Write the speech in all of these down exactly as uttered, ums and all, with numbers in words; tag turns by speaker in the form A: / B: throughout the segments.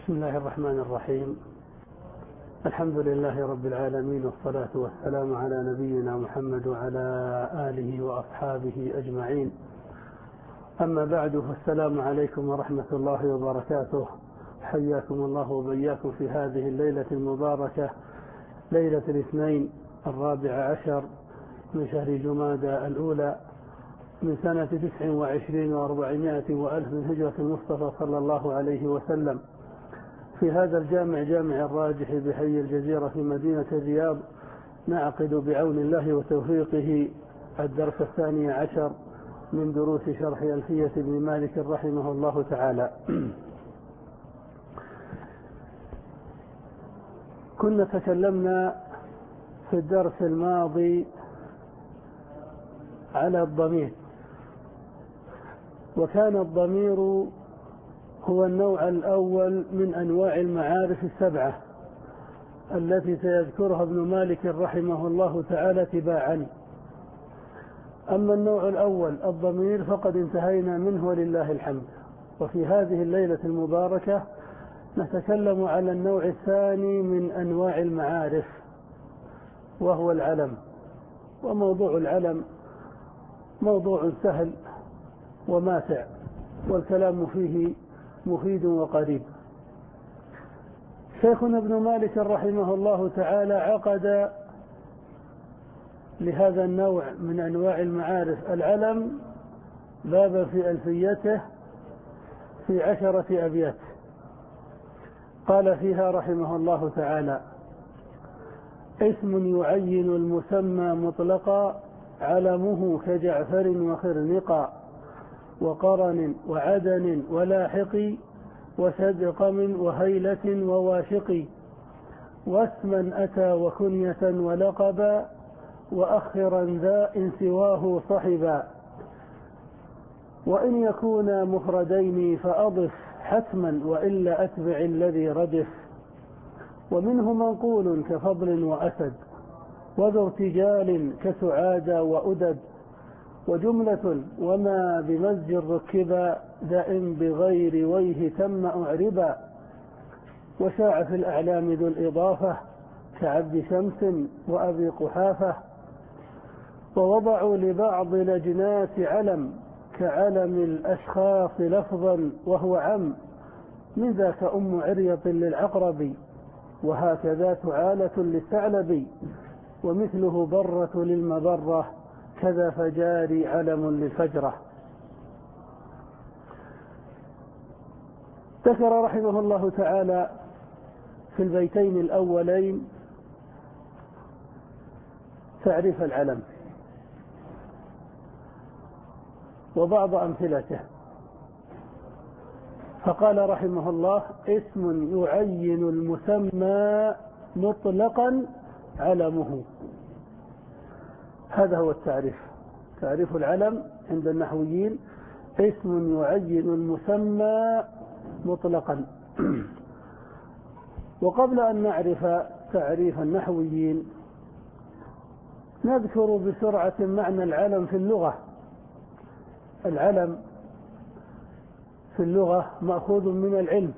A: بسم الله الرحمن الرحيم. الحمد لله رب العالمين، والصلاة والسلام على نبينا محمد وعلى آله وأصحابه أجمعين. أما بعد، فالسلام عليكم ورحمة الله وبركاته. حياكم الله وبياكم في هذه الليلة المباركة، ليلة الاثنين الرابع عشر من شهر جمادى الأولى من سنة تسع وعشرين وأربعمائة وألف من هجرة المصطفى صلى الله عليه وسلم، في هذا الجامع جامع الراجح بحي الجزيرة في مدينة الرياض. نعقد بعون الله وتوفيقه الدرس الثاني عشر من دروس شرح ألفية ابن مالك رحمه الله تعالى. كنا تكلمنا في الدرس الماضي على الضمير، وكان الضمير هو النوع الأول من أنواع المعارف السبعة التي سيذكرها ابن مالك رحمه الله تعالى تباعا. أما النوع الأول الضمير فقد انتهينا منه ولله الحمد، وفي هذه الليلة المباركة نتكلم على النوع الثاني من أنواع المعارف، وهو العلم. وموضوع العلم موضوع سهل وماتع، والكلام فيه مفيد وقريب. شيخنا ابن مالك رحمه الله تعالى عقد لهذا النوع من أنواع المعارف العلم بابا في ألفيته في عشرة أبيات. قال فيها رحمه الله تعالى: اسم يعين المسمى مطلقا، علمه كجعفر وخرنقا، وقرن وعدن ولاحق، وسدقم وهيلة وواشق، واسما أتى وكنية ولقبا، وأخرا ذا إن سواه صحبا. وإن يكونا مفردين فأضف حتما، وإلا أتبع الذي ردف. ومنه منقول كفضل وأسد، وذو ارتجال كسعاد وأدد، وجملة وما بمزج ركبا، دائم بغير ويه تم أعربا. وشاع في الأعلام ذو الإضافة، كعبد شمس وأبي قحافة. ووضعوا لبعض الأجناس علم، كعلم الأشخاص لفظا وهو عم، من ذاك أم عريط للعقرب، وهكذا تعالة للثعلب، ومثله برة للمبرة، كذا فجاري علم للفجرة. ذكر رحمه الله تعالى في البيتين الأولين تعريف العلم وبعض أمثلته، فقال رحمه الله: اسم يعين المسمى مطلقا علمه. هذا هو التعريف. تعريف العلم عند النحويين: اسم يعين المسمى مطلقا. وقبل أن نعرف تعريف النحويين، نذكر بسرعة معنى العلم في اللغة. العلم في اللغة مأخوذ من العلم،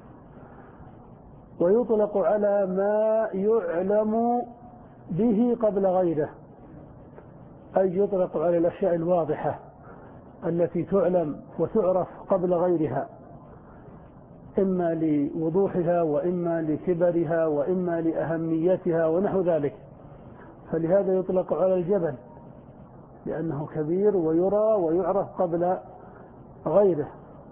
A: ويطلق على ما يعلم به قبل غيره، أي يطلق على الأشياء الواضحة التي تعلم وتعرف قبل غيرها، إما لوضوحها وإما لكبرها وإما لأهميتها ونحو ذلك. فلهذا يطلق على الجبل لأنه كبير ويرى ويعرف قبل غيره.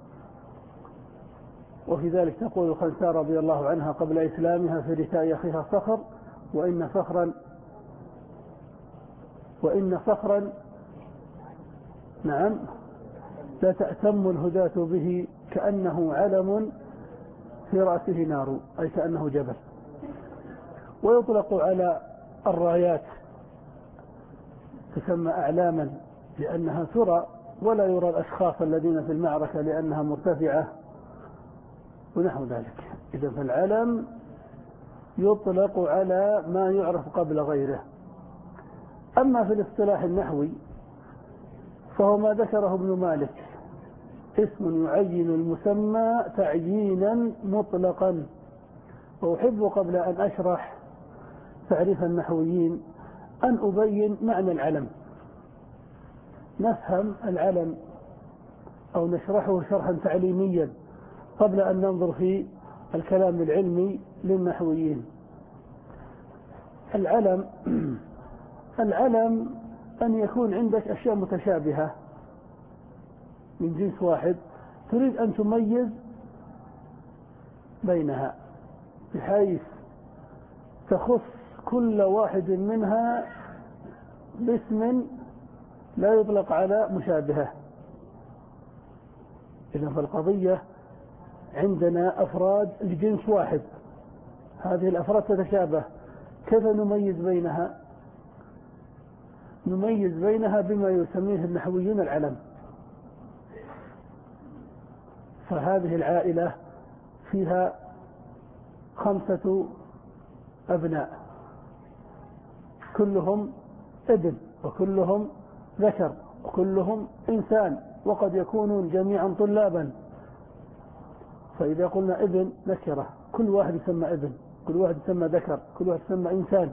A: وفي ذلك تقول خنساء رضي الله عنها قبل إسلامها في رثاء أخيها صخر: وإن صخرا وإن صخرا نعم لا تأتم الهداة به، كأنه علم في رأسه نار، أي كأنه جبل. ويطلق على الرايات، تسمى أعلاما لأنها ترى ولا يرى الأشخاص الذين في المعركة لأنها مرتفعة ونحو ذلك. إذا فالعلم يطلق على ما يعرف قبل غيره. أما في الاصطلاح النحوي فهو ما ذكره ابن مالك اسم يعين المسمى تعيينا مطلقا. وأحب قبل أن أشرح تعريف النحويين أن أبين معنى العلم، نفهم العلم أو نشرحه شرحا تعليميا قبل أن ننظر في الكلام العلمي للنحويين. العلم العلم أن يكون عندك أشياء متشابهة من جنس واحد تريد أن تميز بينها بحيث تخص كل واحد منها باسم لا يطلق على مشابهة. إذن فالقضية عندنا أفراد لجنس واحد، هذه الأفراد تتشابه، كيف نميز بينها؟ نميز بينها بما يسميه النحويون العلم. فهذه العائلة فيها خمسة أبناء كلهم ابن وكلهم ذكر وكلهم إنسان، وقد يكونون جميعا طلابا. فإذا قلنا ابن نكرة، كل واحد يسمى ابن، كل واحد يسمى ذكر، كل واحد يسمى إنسان.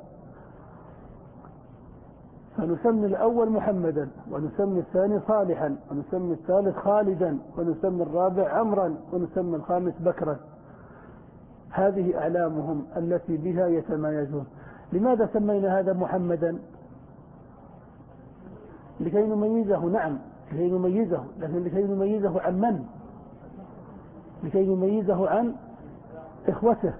A: فنسمي الأول محمدا، ونسمي الثاني صالحا، ونسمي الثالث خالدا، ونسمي الرابع عمرا، ونسمي الخامس بكرا. هذه أعلامهم التي بها يتميزون. لماذا سمينا هذا محمدا؟ لكي نميزه، نعم لكي نميزه، لكن لكي نميزه عن من؟ لكي نميزه عن إخوته،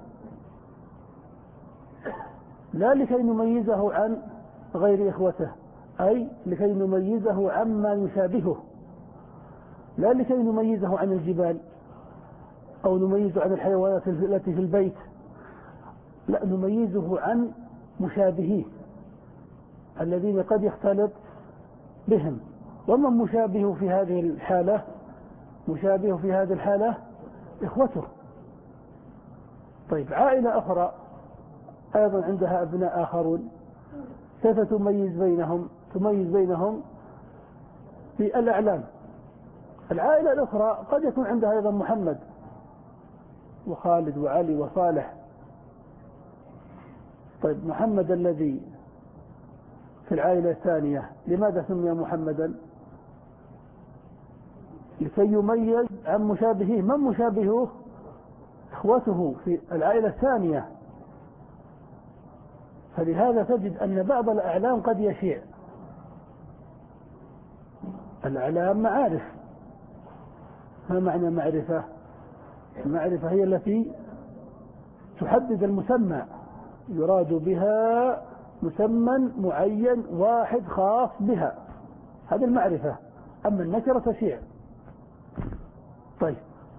A: لا لكي نميزه عن غير إخوته، أي لكي نميزه عما يشابهه، لا لكي نميزه عن الجبال أو نميزه عن الحيوانات التي في البيت، لا نميزه عن مشابهيه الذين قد يختلط بهم. ومن مشابه في هذه الحالة؟ مشابه في هذه الحالة إخوته. طيب عائلة أخرى أيضا عندها أبناء آخرون، كيف تميز بينهم؟ تميز بينهم في الأعلام. العائلة الأخرى قد يكون عندها أيضا محمد وخالد وعلي وصالح. طيب محمد الذي في العائلة الثانية لماذا سمي محمدا؟ لكي يميز عن مشابهه. من مشابهه؟ إخوته في العائلة الثانية. فلهذا تجد أن بعض الأعلام قد يشيع. الأعلام معارف. ما معنى معرفة؟ المعرفة هي التي تحدد المسمى، يراد بها مسمى معين واحد خاص بها، هذه المعرفة. أما النكرة تشيع. طيب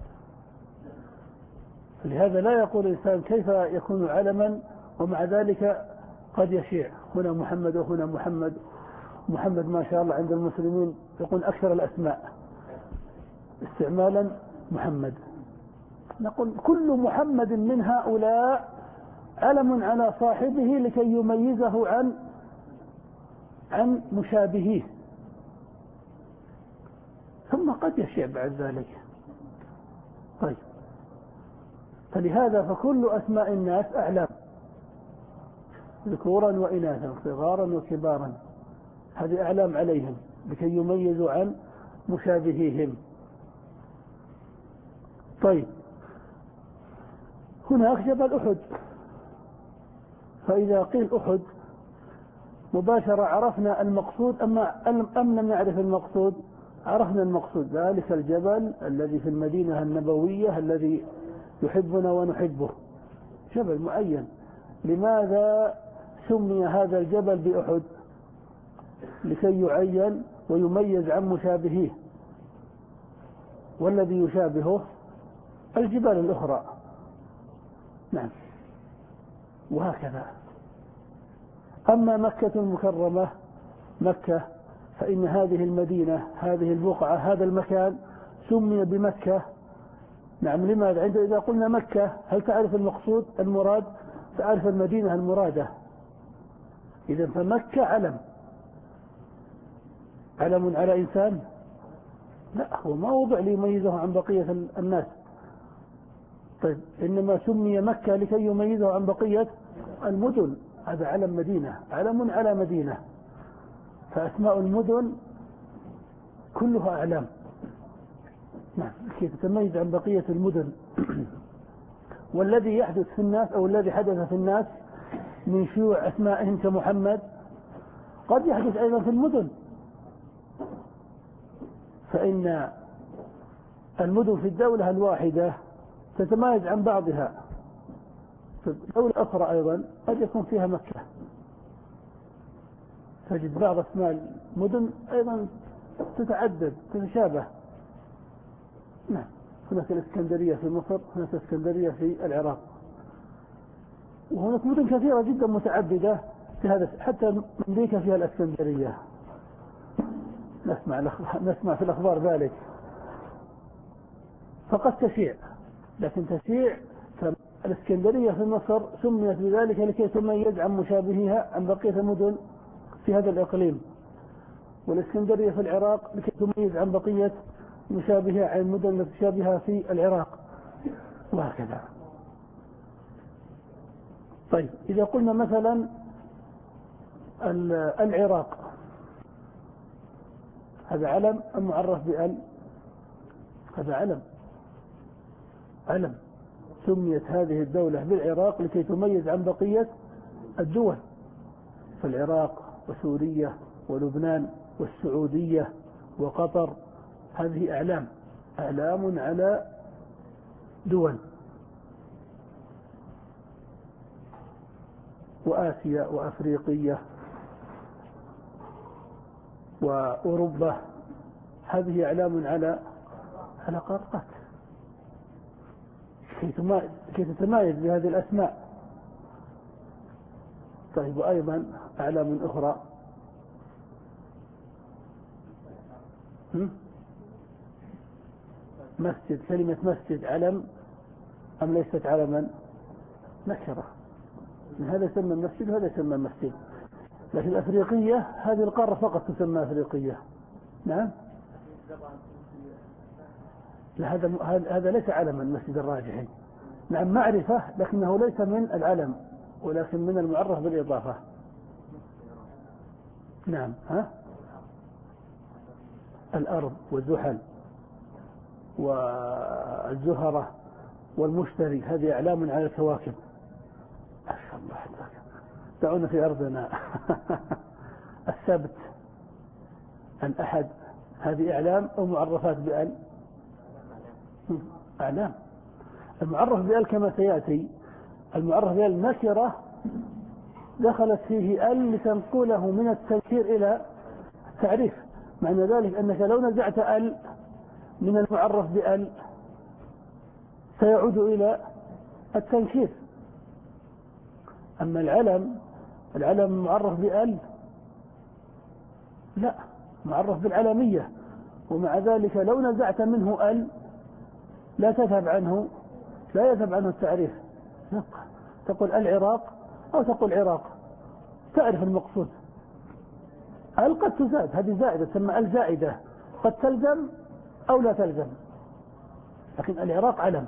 A: لهذا لا يقول الإنسان كيف يكون علما ومع ذلك قد يشيع، هنا محمد وهنا محمد. محمد ما شاء الله عند المسلمين يكون أكثر الأسماء استعمالا محمد. نقول كل محمد من هؤلاء علم على صاحبه لكي يميزه عن عن مشابهيه، ثم قد يشيع بعد ذلك. طيب فلهذا فكل أسماء الناس أعلام، ذكورا وإناثا، صغارا وكبارا، هذه أعلام عليهم لكي يميزوا عن مشابهيهم. طيب هناك جبل أحد، فإذا قيل أحد مباشرة عرفنا المقصود، أما أم لم نعرف المقصود؟ عرفنا المقصود، ذلك الجبل الذي في المدينة النبوية الذي يحبنا ونحبه، جبل معين. لماذا سمي هذا الجبل بأحد؟ لكي يعين ويميز عن مشابهيه، والذي يشابهه الجبال الأخرى. نعم وهكذا. أما مكة المكرمة، مكة، فإن هذه المدينة، هذه البقعة، هذا المكان سمي بمكة. نعم لماذا؟ عند إذا قلنا مكة هل تعرف المقصود المراد؟ تعرف المدينة المرادة. إذن فمكة علم، علم على إنسان؟ لا، هو ما وضع ليميزه عن بقية الناس. طيب إنما سمي مكة لكي يميزه عن بقية المدن، هذا علم مدينة، علم على مدينة، فأسماء المدن كلها أعلام، نعم، كي تتميز عن بقية المدن. والذي يحدث في الناس أو الذي حدث في الناس من شيوع أسمائهم كمحمد قد يحدث أيضا في المدن، فإن المدن في الدولة الواحدة تتميز عن بعضها، في دولة أخرى أيضا قد يكون فيها مكة، تجد بعض أسماء المدن أيضا تتعدد تتشابه. نعم، هناك الإسكندرية في مصر، هناك الإسكندرية في العراق، وهناك مدن كثيرة جدا متعددة في هذا، حتى أمريكا فيها الإسكندرية، نسمع نسمع في الأخبار ذلك، فقد تشيع، لكن تشيع. الإسكندرية في مصر سميت بذلك لكي تميز عن مشابهها عن بقية المدن في هذا الإقليم، والإسكندرية في العراق لكي تميز عن بقية مشابهة عن المدن المتشابهة في العراق، وهكذا. طيب، إذا قلنا مثلا العراق، هذا علم المعرف بأل، هذا علم علم سميت هذه الدولة بالعراق لكي تميز عن بقية الدول، فالعراق وسوريا ولبنان والسعودية وقطر، هذه أعلام أعلام على دول. وآسيا وأفريقية وأوروبا، هذه أعلام على على قارات كي تتمايز بهذه الأسماء. طيب، وأيضا أعلام أخرى، مسجد، كلمة مسجد علم أم ليست علما؟ نكرة، هذا يسمى مسجد وهذا يسمى مسجد، لكن الأفريقية هذه القارة فقط تسمى أفريقية. نعم، لا، هذا هذا ليس علما، المسجد الراجحي، نعم معرفة، لكنه ليس من العلم ولكن من المعرف بالإضافة. نعم، ها، الأرض والزحل والزهرة والمشتري، هذه أعلام على الكواكب. ما شاء الله، دعونا في أرضنا. السبت، الأحد، هذه أعلام أو معرفات بأل؟ أعلام. المعرف بأل كما سيأتي، المعرف بأل نكرة دخلت فيه أل لتنقله من التنكير إلى التعريف، معنى ذلك أنك لو نزعت أل من المعرف بأل سيعود إلى التنكير. أما العلم، العلم معرف بأل لا، معرف بالعلمية، ومع ذلك لو نزعت منه أل لا تذهب عنه لا يذهب عنه التعريف، تقول العراق أو تقول عراق، تعرف المقصود. أل قد تزاد، هذه زائدة تسمى أل زائدة، قد تلزم أو لا تلزم، لكن العراق علم.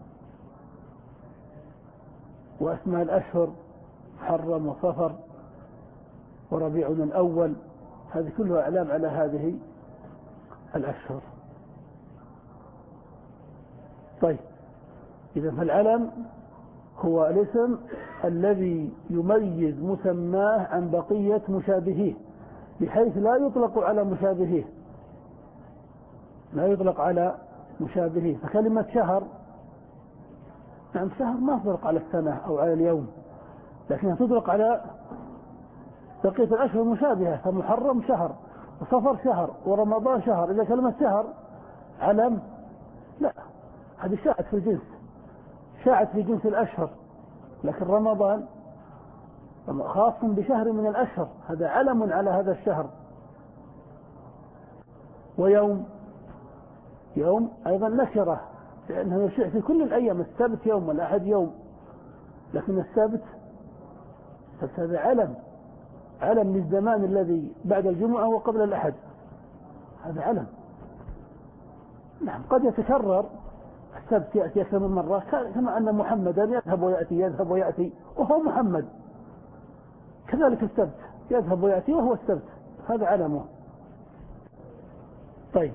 A: وأسماء الأشهر محرم وصفر وربيع الأول، هذه كلها أعلام على هذه الأشهر. طيب، إذا فالعلم هو الاسم الذي يميز مسماه عن بقية مشابهيه، بحيث لا يطلق على مشابهيه لا يطلق على مشابهيه فكلمة شهر، نعم، شهر ما تطلق على السنة أو على اليوم، لكنها تطلق على بقية الأشهر المشابهة، فمحرم شهر وصفر شهر ورمضان شهر. إذا كلمة شهر علم، لا، هذه شاعت في الجنس، شاعت في جنس الأشهر، لكن رمضان خاص بشهر من الأشهر، هذا علم على هذا الشهر. ويوم، يوم أيضا نكرة، لأنه يشيع في كل الأيام، السبت يوم والأحد يوم، لكن السبت هذا علم علم للزمان الذي بعد الجمعة وقبل الأحد، هذا علم. نعم قد يتكرر السبت يأتي أكثر من مرة، كما أن محمدا يذهب ويأتي يذهب ويأتي وهو محمد، كذلك السبت يذهب ويأتي وهو السبت، هذا علمه. طيب،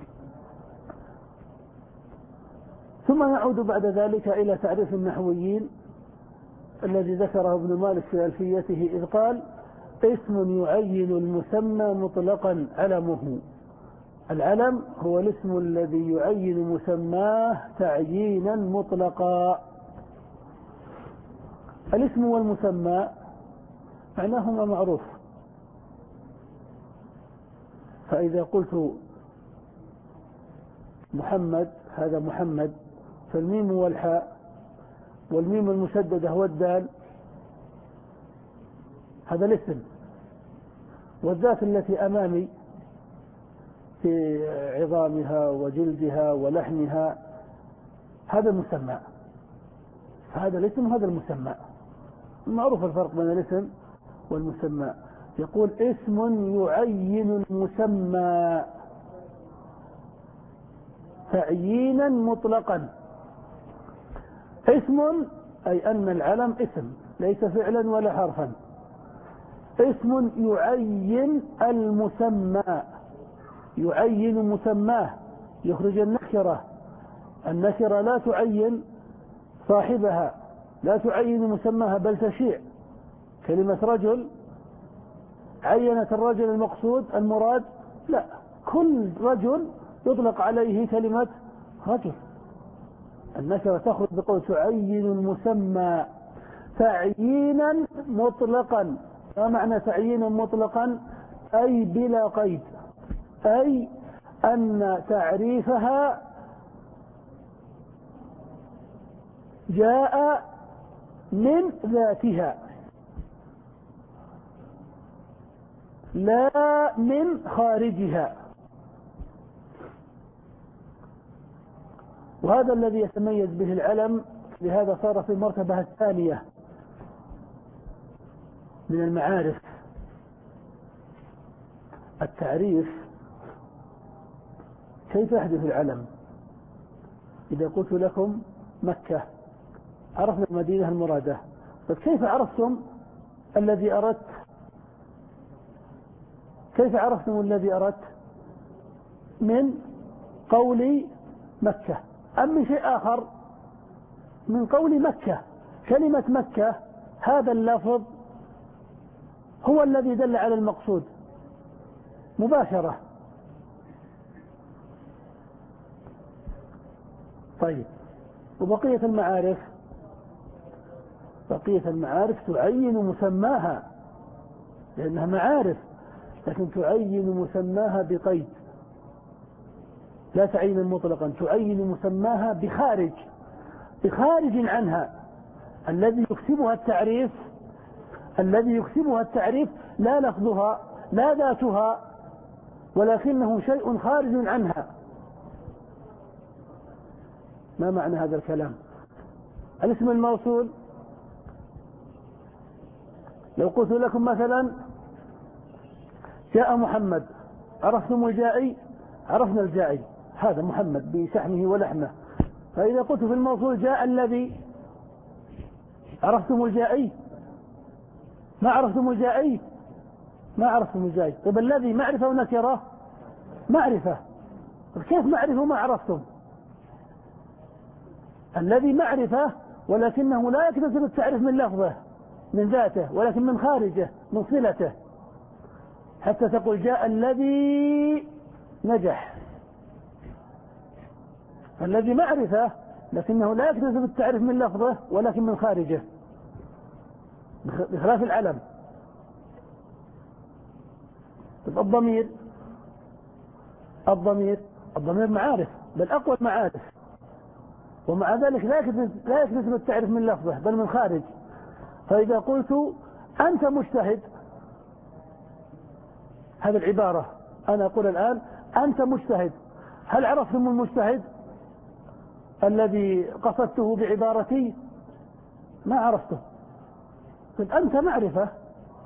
A: ثم نعود بعد ذلك إلى تعريف النحويين الذي ذكره ابن مالك في ألفيته، إذ قال: اسم يعين المسمى مطلقا علمه. العلم هو الاسم الذي يعين مسماه تعيينا مطلقا. الاسم والمسمى معناهما معروف، فإذا قلت محمد هذا محمد، فالميم والحاء والميم المشددة والدال هذا الاسم، والذات التي أمامي في عظامها وجلدها ولحمها هذا المسمى، فهذا الاسم وهذا المسمى، معروف الفرق بين الاسم والمسمى. يقول: اسم يعين المسمى تعيينا مطلقا. اسم أي أن العلم اسم ليس فعلا ولا حرفا. اسم يعين المسمى، يعين مسماه، يخرج النكرة. النكرة لا تعين صاحبها، لا تعين مسماها، بل تشيع. كلمة رجل عينت الرجل المقصود المراد؟ لا، كل رجل يطلق عليه كلمة رجل. النكرة تخرج بقول تعين المسمى تعيينا مطلقا. ما معنى تعيينا مطلقا؟ أي بلا قيد، أي أن تعريفها جاء من ذاتها لا من خارجها. وهذا الذي يتميز به العلم، لهذا صار في المرتبة الثانية من المعارف. التعريف كيف يحدث العلم؟ إذا قلت لكم مكة عرفنا المدينة المرادة، فكيف عرفتم الذي أردت؟ كيف عرفتم الذي أردت؟ من قول مكة أم من شيء آخر؟ من قول مكة. كلمة مكة هذا اللفظ هو الذي دل على المقصود مباشرة. طيب، وبقية المعارف؟ بقية المعارف تعين مسماها لأنها معارف، لكن تعين مسماها بقيد، لا تعين مطلقا، تعين مسماها بخارج بخارج عنها. الذي يكسبها التعريف الذي يكسبها التعريف لا لفظها لا ذاتها، ولكنه شيء خارج عنها. ما معنى هذا الكلام؟ الاسم الموصول، لو قلت لكم مثلا جاء محمد، عرفتم الجائي؟ عرفنا الجائي هذا محمد بشحمه ولحمه. فإذا قلت في الموصول جاء الذي، عرفتم الجائي؟ ما عرفتم الجائي؟ ما عرفتم الجائي. طيب الذي معرفة ونكرة؟ معرفة. كيف معرفة ما عرفتم؟ الذي معرفة، ولكنه لا يكتسب التعريف من لفظه من ذاته، ولكن من خارجه من صلته، حتى تقول جاء الذي نجح. الذي معرفة لكنه لا يكتسب التعريف من لفظه ولكن من خارجه، بخلاف العلم. الضمير الضمير الضمير معارف، بل أقوى المعارف، ومع ذلك لا يكتسب التعريف من لفظه بل من خارج. فإذا قلت أنت مجتهد، هذه العبارة أنا أقول الآن أنت مجتهد، هل عرفتم المجتهد الذي قصدته بعبارتي؟ ما عرفتم. طيب أنت معرفة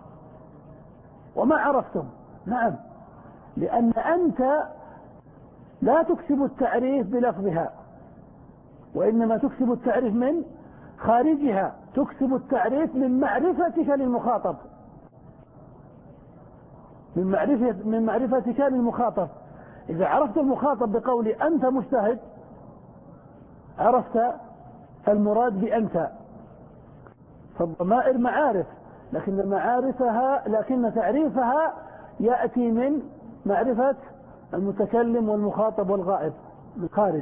A: وما عرفتم. نعم، لأن أنت
B: لا تكسب التعريف بلفظها، وإنما تكسب التعريف من خارجها، تكسب التعريف من معرفتك للمخاطب، من معرفة من معرفتك للمخاطب. إذا عرفت المخاطب بقول أنت مجتهد عرفت المراد بأنت. فالضمائر معارف، لكن معارفها لكن تعريفها يأتي من معرفة المتكلم والمخاطب والغائب من خارج.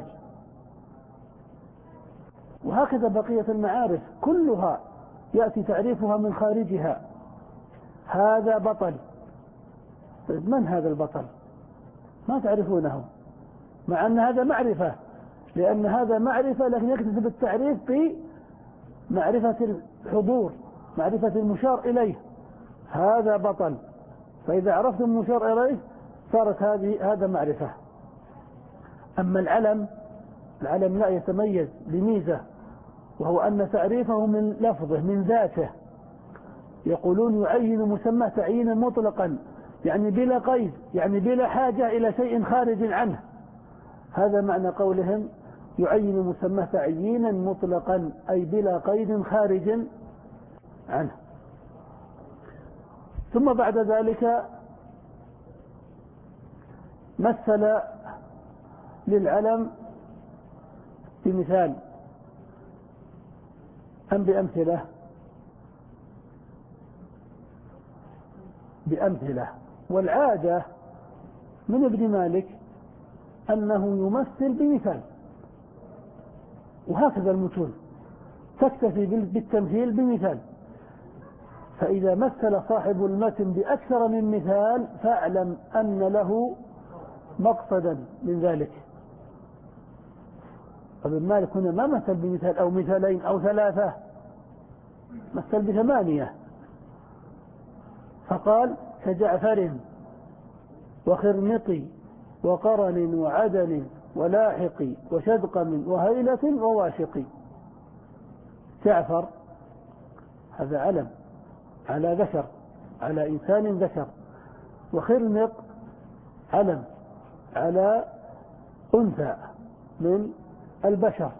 B: وهكذا بقية المعارف كلها يأتي تعريفها من خارجها. هذا بطل. من هذا البطل؟ ما تعرفونه، مع أن هذا معرفة، لأن هذا معرفة لكن يكتسب التعريف بمعرفة الحضور، معرفة المشار إليه. هذا بطل. فإذا عرفت المشار إليه صارت هذه هذا معرفة. أما العلم، العلم لا يتميز بميزة، وهو أن تعريفه من لفظه من ذاته. يقولون يعين مسمى تعيينا مطلقا، يعني بلا قيد، يعني بلا حاجة إلى شيء خارج عنه. هذا معنى قولهم يعين مسمى تعيينا مطلقا، أي بلا قيد خارج عنه. ثم بعد ذلك مثل للعلم بمثال أم بأمثلة؟ بأمثلة. والعادة من ابن مالك أنه يمثل بمثال، وهكذا المتون تكتفي بالتمثيل بمثال. فإذا مثل صاحب المتن بأكثر من مثال فاعلم أن له مقصدا من ذلك. ابن مالك هنا ما مثل بمثال أو مثالين أو ثلاثة، مثل بثمانية، فقال كجعفر وخرنق وقرن وعدن ولاحق وشدقم وهيلة وواشق. جعفر هذا علم على ذكر، على إنسان ذكر. وخرنق علم على أنثى من البشر.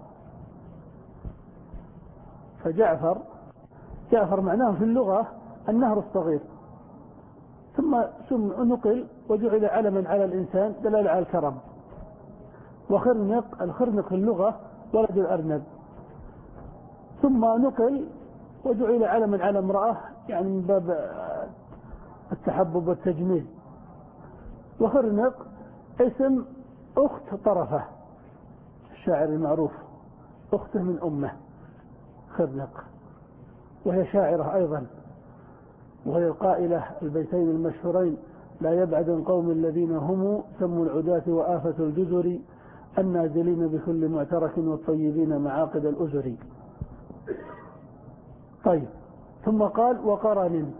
B: فجعفر جعفر معناه في اللغة النهر الصغير، ثم ثم نقل وجعل علما على الإنسان دلالة على الكرم. وخرنق الخرنق في اللغة ولد الأرنب، ثم نقل وجعل علما على امرأة، يعني من باب التحبب والتجميل. وخرنق اسم أخت طرفة الشاعر المعروف، أخته من أمه خرنق، وهي شاعرة أيضا، وهي القائلة البيتين المشهورين: لا يبعد القوم الذين هم سموا العداة وآفة الجزر النازلين بكل معترك والطيبين معاقد الأزر. طيب، ثم قال وقرن.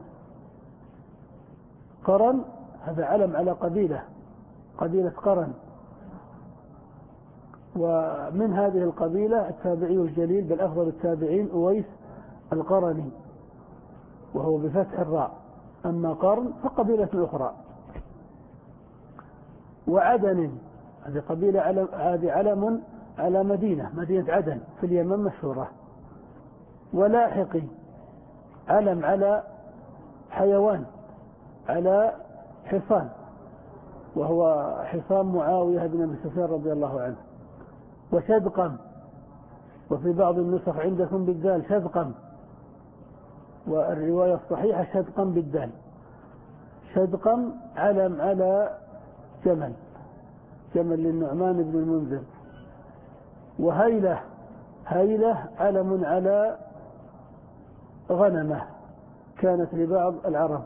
B: قرن هذا علم على قبيلة، قبيلة قرن، ومن هذه القبيلة التابعي الجليل بل أفضل التابعين أويس القرني، وهو بفتح الراء. أما قرن فقبيلة أخرى. وعدن هذه قبيلة علم، هذه علم على مدينة مدينة عدن في اليمن مشهورة. ولاحق علم على حيوان، على حصان، وهو حصان معاوية بن أبي سفيان رضي الله عنه. وشدقم، وفي بعض النسخ عندكم بالدال شدقم، والرواية الصحيحة شدقم بالدال. شدقم علم على جمل، جمل للنعمان بن المنذر. وهيلة هيلة علم على غنمة كانت لبعض العرب.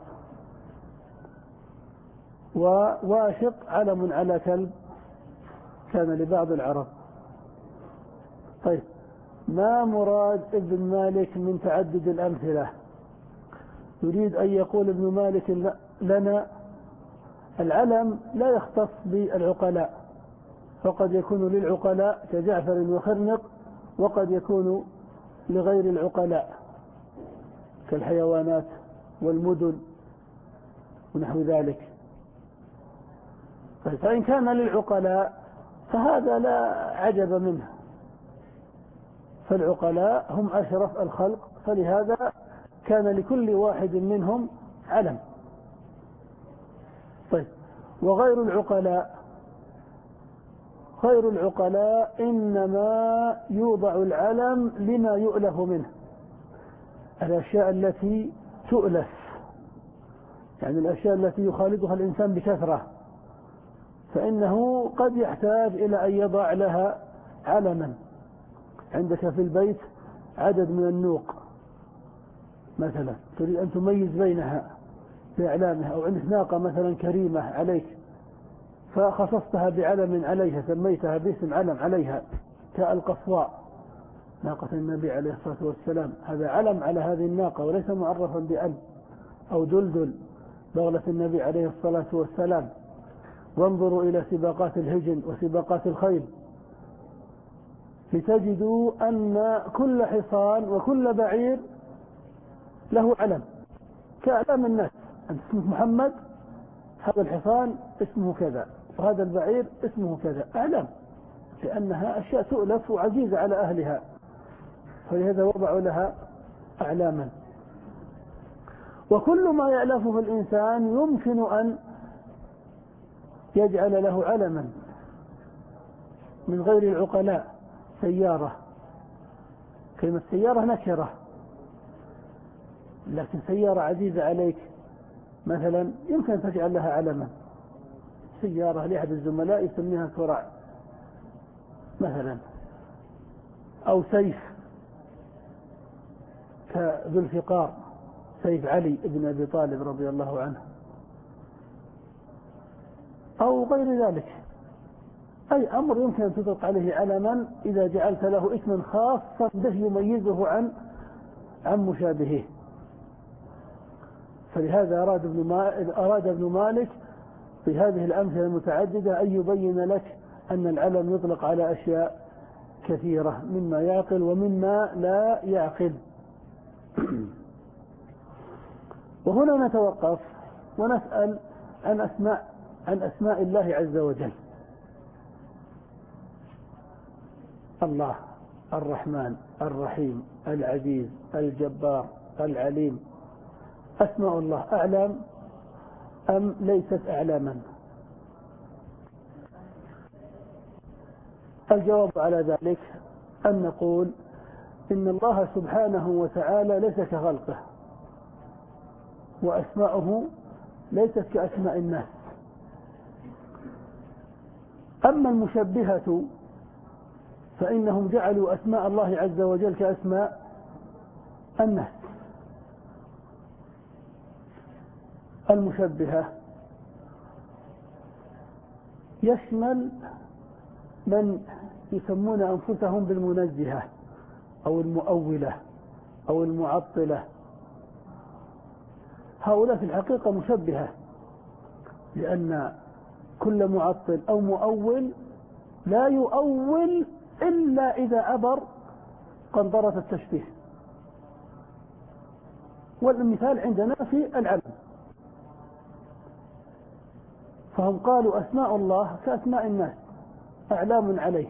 B: وواشق علم على كلب كان لبعض العرب. طيب، ما مراد ابن مالك من تعدد الأمثلة؟ يريد أن يقول ابن مالك لنا العلم لا يختص بالعقلاء، فقد يكون للعقلاء كجعفر وخرنق، وقد يكون لغير العقلاء كالحيوانات والمدن ونحو ذلك. فإن كان للعقلاء فهذا لا عجب منه، فالعقلاء هم أشرف الخلق، فلهذا كان لكل واحد منهم علم. طيب، وغير العقلاء غير العقلاء إنما يوضع العلم لما يؤلف منه، الأشياء التي تؤلف، يعني الأشياء التي يخالطها الإنسان بكثرة، فإنه قد يحتاج إلى أن يضع لها علما. عندك في البيت عدد من النوق مثلا، تريد أن تميز بينها بإعلامها، أو عندك ناقة مثلا كريمة عليك فخصصتها بعلم عليها، سميتها باسم علم عليها كالقصواء ناقة النبي عليه الصلاة والسلام، هذا علم على هذه الناقة وليس معرفا بألم. أو دلدل بغلة النبي عليه الصلاة والسلام. وانظروا إلى سباقات الهجن وسباقات الخيل لتجدوا أن كل حصان وكل بعير له علم كأعلام الناس، أنت اسمك محمد، هذا الحصان اسمه كذا، وهذا البعير اسمه كذا، أعلام، لأنها أشياء تؤلف وعزيزة على أهلها، فلهذا وضعوا لها أعلاما. وكل ما يألفه الإنسان يمكن أن يجعل له علما من غير العقلاء. سيارة، كلمة سيارة نكرة، لكن سيارة عزيزة عليك مثلا يمكن أن تجعل لها علما. سيارة لأحد الزملاء يسميها كرع مثلا، أو سيف كذو الفقار، سيف علي بن أبي طالب رضي الله عنه، أو غير ذلك. أي أمر يمكن أن تطلق عليه علما إذا جعلت له اسما خاصا به يميزه عن عن مشابهه. فلهذا أراد ابن ما... أراد ابن مالك في هذه الأمثلة المتعددة أن يبين لك أن العلم يطلق على أشياء كثيرة مما يعقل ومما لا يعقل. وهنا نتوقف ونسأل عن أسماء عن أسماء الله عز وجل. الله الرحمن الرحيم العزيز الجبار العليم، أسماء الله أعلام أم ليست أعلاما؟ الجواب على ذلك أن نقول إن الله سبحانه وتعالى ليس كخلقه، وأسماؤه ليست كأسماء الناس. أما المشبهة فإنهم جعلوا أسماء الله عز وجل كأسماء الناس. المشبهة يشمل من يسمون أنفسهم بالمنزهة أو المؤولة أو المعطلة، هؤلاء في الحقيقة مشبهة، لأن كل معطل أو مؤول لا يؤول إلا إذا عبر قنطرة التشبيه. والمثال عندنا في العلم، فهم قالوا أسماء الله كأسماء الناس أعلام عليه.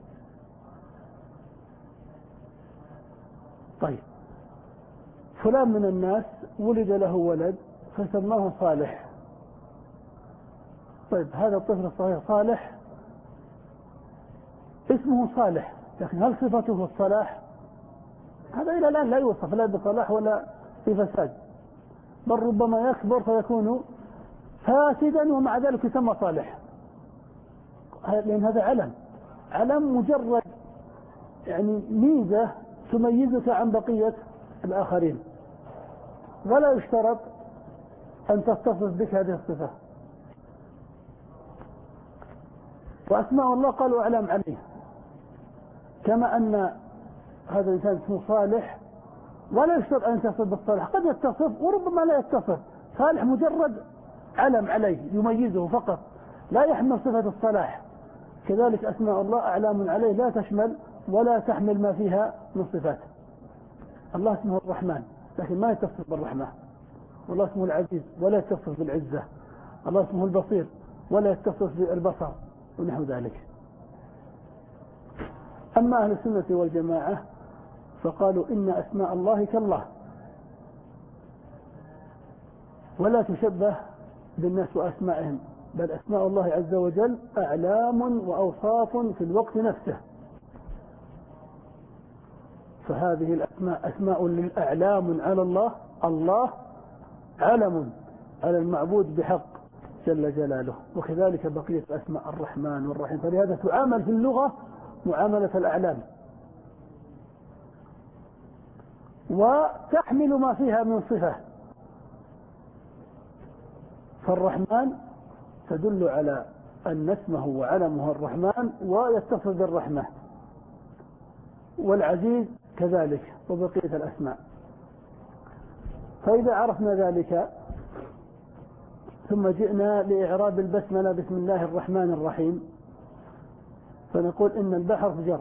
B: طيب، فلان من الناس ولد له ولد فسماه صالح. طيب، هذا الطفل الصغير صالح اسمه صالح، لكن هل صفته الصلاح؟ هذا إلى الآن لا يوصف لا بصلاح ولا بفساد، بل ربما يكبر فيكون فاسدا ومع ذلك يسمى صالح، لأن هذا علم علم مجرد يعني ميزة تميزك عن بقية الآخرين، ولا يشترط أن تتصف بك هذه الصفة. وأسماء الله قالوا أعلام عليه، كما أن هذا الإنسان اسمه صالح ولا يشترط أن يتصف بالصالح، قد يتصف وربما لا يتصف، صالح مجرد علم عليه يميزه فقط، لا يحمل صفة الصلاح. كذلك أسماء الله أعلام عليه لا تشمل ولا تحمل ما فيها من صفات. الله اسمه الرحمن لكن ما يتصف بالرحمة، والله اسمه العزيز ولا يتصف بالعزة، الله اسمه البصير ولا يتصف بالبصر ونحو ذلك. أما أهل السنة والجماعة فقالوا إن أسماء الله كالله ولا تشبه بالناس وأسمائهم، بل أسماء الله عز وجل أعلام وأوصاف في الوقت نفسه. فهذه الأسماء أسماء للأعلام على الله، الله علم على المعبود بحق جل جلاله. وكذلك بقية أسماء الرحمن والرحيم، فلهذا تعامل في اللغة معاملة الأعلام، وتحمل ما فيها من صفة. فالرحمن تدل على أن اسمه وعلمه الرحمن ويتصف بالرحمة، والعزيز كذلك، وبقية الأسماء. فإذا عرفنا ذلك ثم جئنا لإعراب البسملة بسم الله الرحمن الرحيم، فنقول إن البحر جر،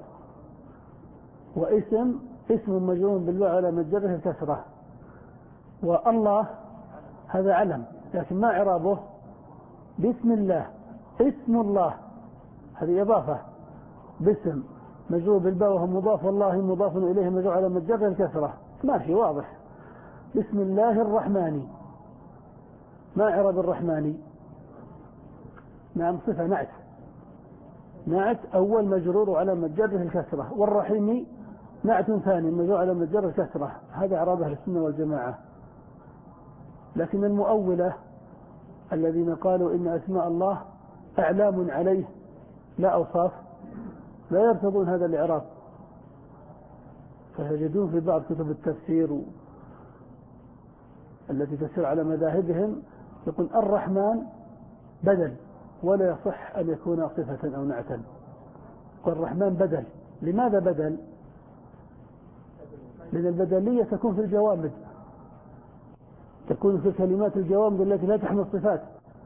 B: واسم اسم مجرور بالواو على مجره الكسرة، والله هذا علم، لكن ما إعرابه؟ بسم الله، اسم الله، هذه إضافة، باسم مجرور بالباء وهو مضاف، والله مضاف إليه مجرور على مجره الكسرة، ماشي واضح. بسم الله الرحمن، ما إعراب الرحمن؟ نعم صفة، نعت، نعت أول مجرور على مجره الكسرة، والرحيم نعت ثاني مجرور على مجره الكسرة. هذا إعراب أهل السنة والجماعة. لكن المؤولة الذين قالوا إن أسماء الله أعلام عليه لا أوصاف لا يرتضون هذا الإعراب، فيجدون في بعض كتب التفسير التي تسير على مذاهبهم يقول الرحمن بدل، ولا يصح أن يكون صفة أو نعتا، والرحمن بدل. لماذا بدل؟ لأن البدلية تكون في الجوامد، تكون في كلمات الجوامد التي لا تحمل صفات،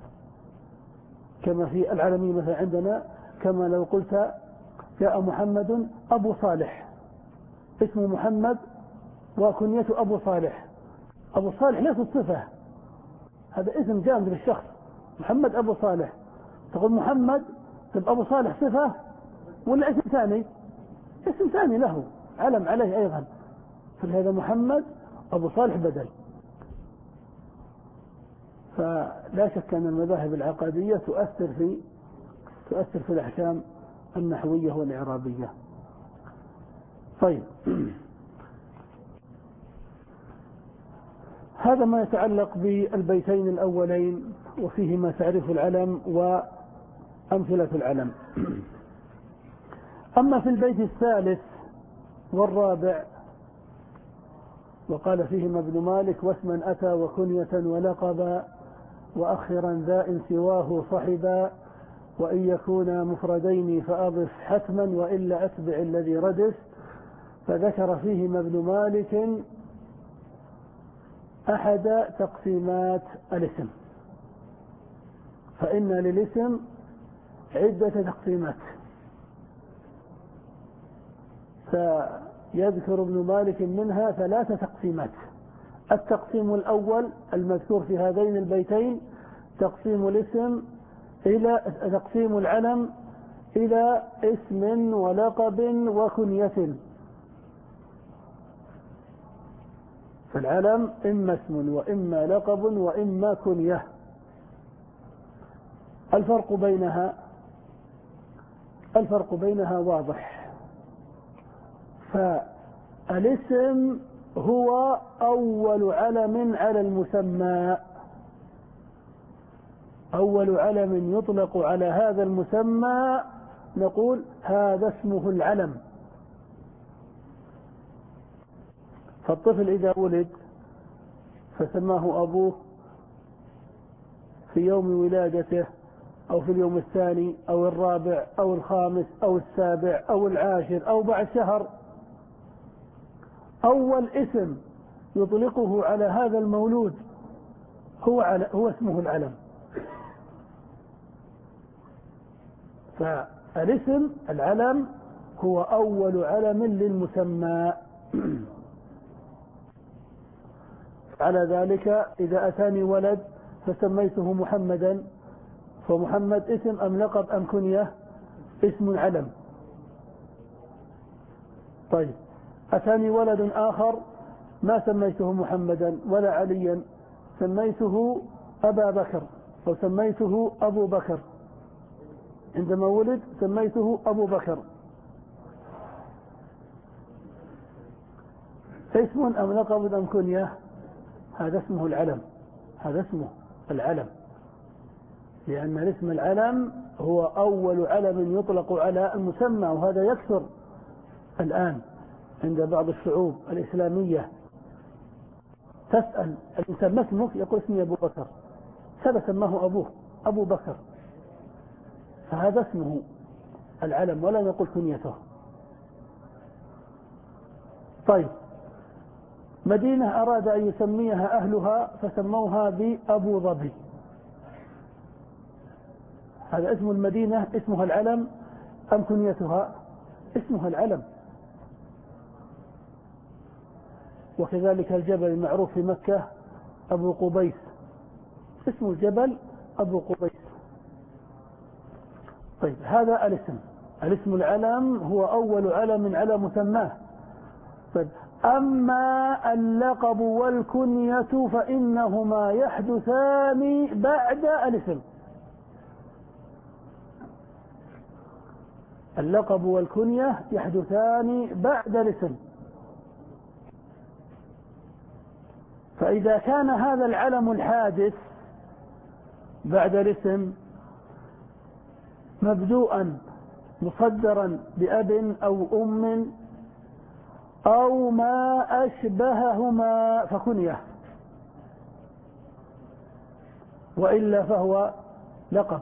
B: كما في العالمين مثلا عندنا، كما لو قلت جاء محمد أبو صالح، اسم محمد وكنيته أبو صالح. أبو صالح ليس صفة، هذا اسم جامد للشخص، محمد أبو صالح. تقول محمد، طب أبو صالح صفة ولا اسم ثاني؟ اسم ثاني له، علم عليه أيضا. فهذا محمد أبو صالح بدل. فلا شك أن المذاهب العقادية تؤثر في تؤثر في الأحكام النحوية والإعرابية. طيب، هذا ما يتعلق بالبيتين الأولين وفيهما تعريف العلم وأمثلة العلم. أما في البيت الثالث والرابع وقال فيهما ابن مالك واسما أتى وكنية ولقبا وأخرا ذا إن سواه صحبا وإن يكون مفردين فأضف حتما وإلا أتبع الذي ردف. فذكر فيهما ابن مالك أحد تقسيمات الاسم، فإن للاسم عدة تقسيمات. فيذكر ابن مالك منها ثلاث تقسيمات. التقسيم الأول المذكور في هذين البيتين تقسيم الاسم إلى تقسيم العلم إلى اسم ولقب وكنية. فالعلم إما اسم وإما لقب وإما كنية. الفرق بينها الفرق بينها واضح. فالاسم هو أول علم على المسمى، أول علم يطلق على هذا المسمى نقول هذا اسمه العلم. فالطفل إذا ولد فسماه أبوه في يوم ولادته أو في اليوم الثاني أو الرابع أو الخامس أو السابع أو العاشر أو بعد شهر، أول اسم يطلقه على هذا المولود هو هو اسمه العلم. فالاسم العلم هو أول علم للمسمى. على ذلك إذا أتاني ولد فسميته محمدا، فمحمد اسم أم لقب أم كنية؟ اسم علم. طيب، أتاني ولد آخر ما سميته محمدا ولا عليا، سميته أبا بكر وسميته أبو بكر، عندما ولد سميته أبو بكر، اسم أم لقب أم كنية؟ هذا اسمه العلم، هذا اسمه العلم، لأن اسم العلم هو أول علم يطلق على المسمى، وهذا يكثر الآن عند بعض الشعوب الإسلامية. تسأل الإنسان ما اسمك؟ يقول اسمي أبو بكر، هذا سماه أبوه أبو بكر، فهذا اسمه العلم ولا نقول كنيته. طيب، مدينة أراد أن يسميها أهلها فسموها بأبو ظبي، هذا اسم المدينة اسمها العلم أم كنيتها؟ اسمها العلم. وكذلك الجبل المعروف في مكة أبو قبيس، اسم الجبل أبو قبيس. طيب، هذا الاسم، الاسم العلم هو أول علم على مسماه. طيب، أما اللقب والكنية فإنهما يحدثان بعد الاسم. اللقب والكنية يحدثان بعد الاسم. فإذا كان هذا العلم الحادث بعد الاسم مبدوءا مصدرا بأب أو أم أو ما أشبههما فكنية، وإلا فهو لقب.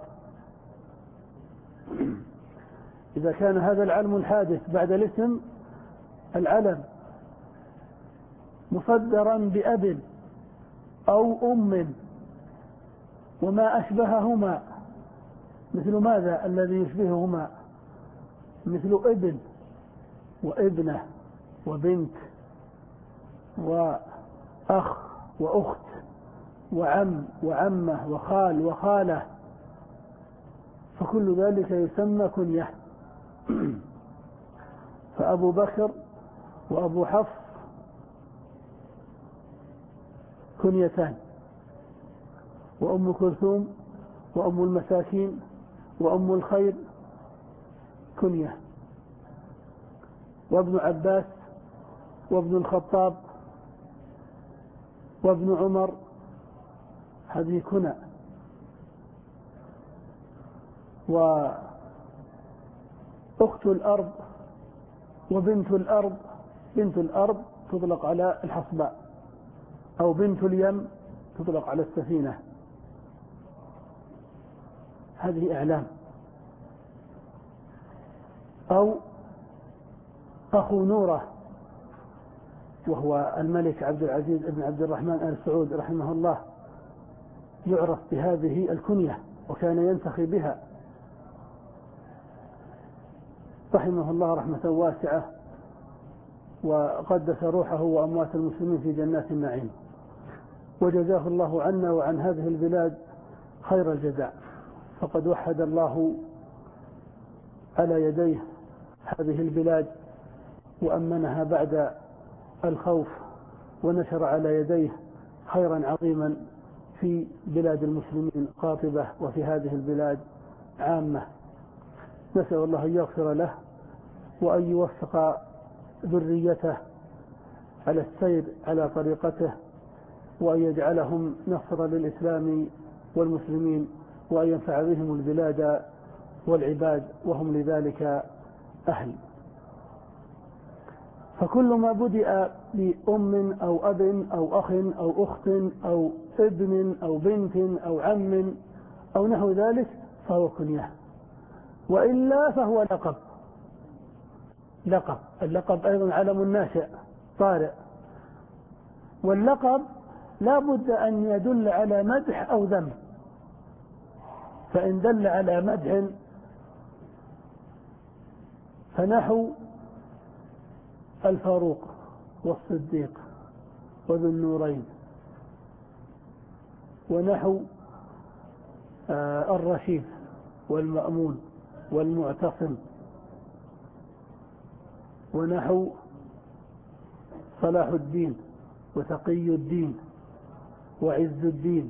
B: إذا كان هذا العلم الحادث بعد الاسم العلم مصدرا بأب أو أم وما أشبههما، مثل ماذا الذي يشبههما؟ مثل ابن وابنة وبنت وأخ وأخت وعم وعمة وخال وخالة، فكل ذلك يسمى كنية. فأبو بكر وأبو حفص كنيتان، وأم كلثوم وأم المساكين وأم الخير كنية، وابن عباس وابن الخطاب وابن عمر هذه كنى. وأخت الأرض وبنت الأرض، بنت الأرض تطلق على الحصباء، أو بنت اليم تطلق على السفينة. هذه أعلام. أو أخو نورة وهو الملك عبد العزيز بن عبد الرحمن آل سعود رحمه الله، يعرف بهذه الكنية وكان ينتخي بها رحمه الله رحمة واسعة، وقدس روحه وأموات المسلمين في جنات النعيم، وجزاه الله عنا وعن هذه البلاد خير الجزاء، فقد وحد الله على يديه هذه البلاد وأمنها بعد الخوف، ونشر على يديه خيرا عظيما في بلاد المسلمين قاطبة وفي هذه البلاد عامة. نسأل الله أن يغفر له وأن يوفق ذريته على السير على طريقته، وأن يجعلهم نصرا للإسلام والمسلمين، وأن ينفع بهم البلاد والعباد وهم لذلك أهل. فكل ما بدأ بأم أو أب أو أخ أو أخت أو ابن أو بنت أو عم أو نحو ذلك فهو كنية، وإلا فهو لقب. لقب، اللقب أيضا علم ناشئ طارئ، واللقب لا بد أن يدل على مدح أو ذم، فإن دل على مدح فنحو الفاروق والصديق وذو النورين، ونحو آه الرشيد والمأمون والمعتصم، ونحو صلاح الدين وتقي الدين وعز الدين،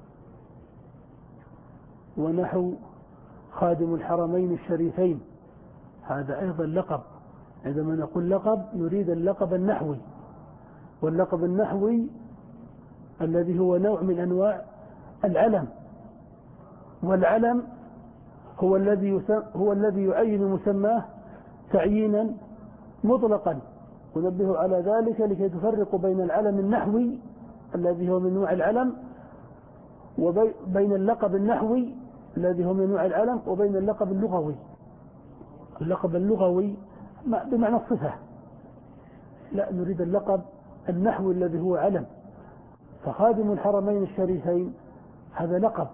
B: ونحو خادم الحرمين الشريفين، هذا أيضا لقب. عندما نقول لقب نريد اللقب النحوي، واللقب النحوي الذي هو نوع من أنواع العلم، والعلم هو الذي هو الذي يعين مسماه تعيينا مطلقا. ونبه على ذلك لكي تفرق بين العلم النحوي الذي هو من نوع العلم، وبين اللقب النحوي الذي هو من نوع العلم، وبين اللقب اللغوي. اللقب اللغوي بمعنى الصفة، لا، نريد اللقب النحوي الذي هو علم. فخادم الحرمين الشريفين هذا لقب،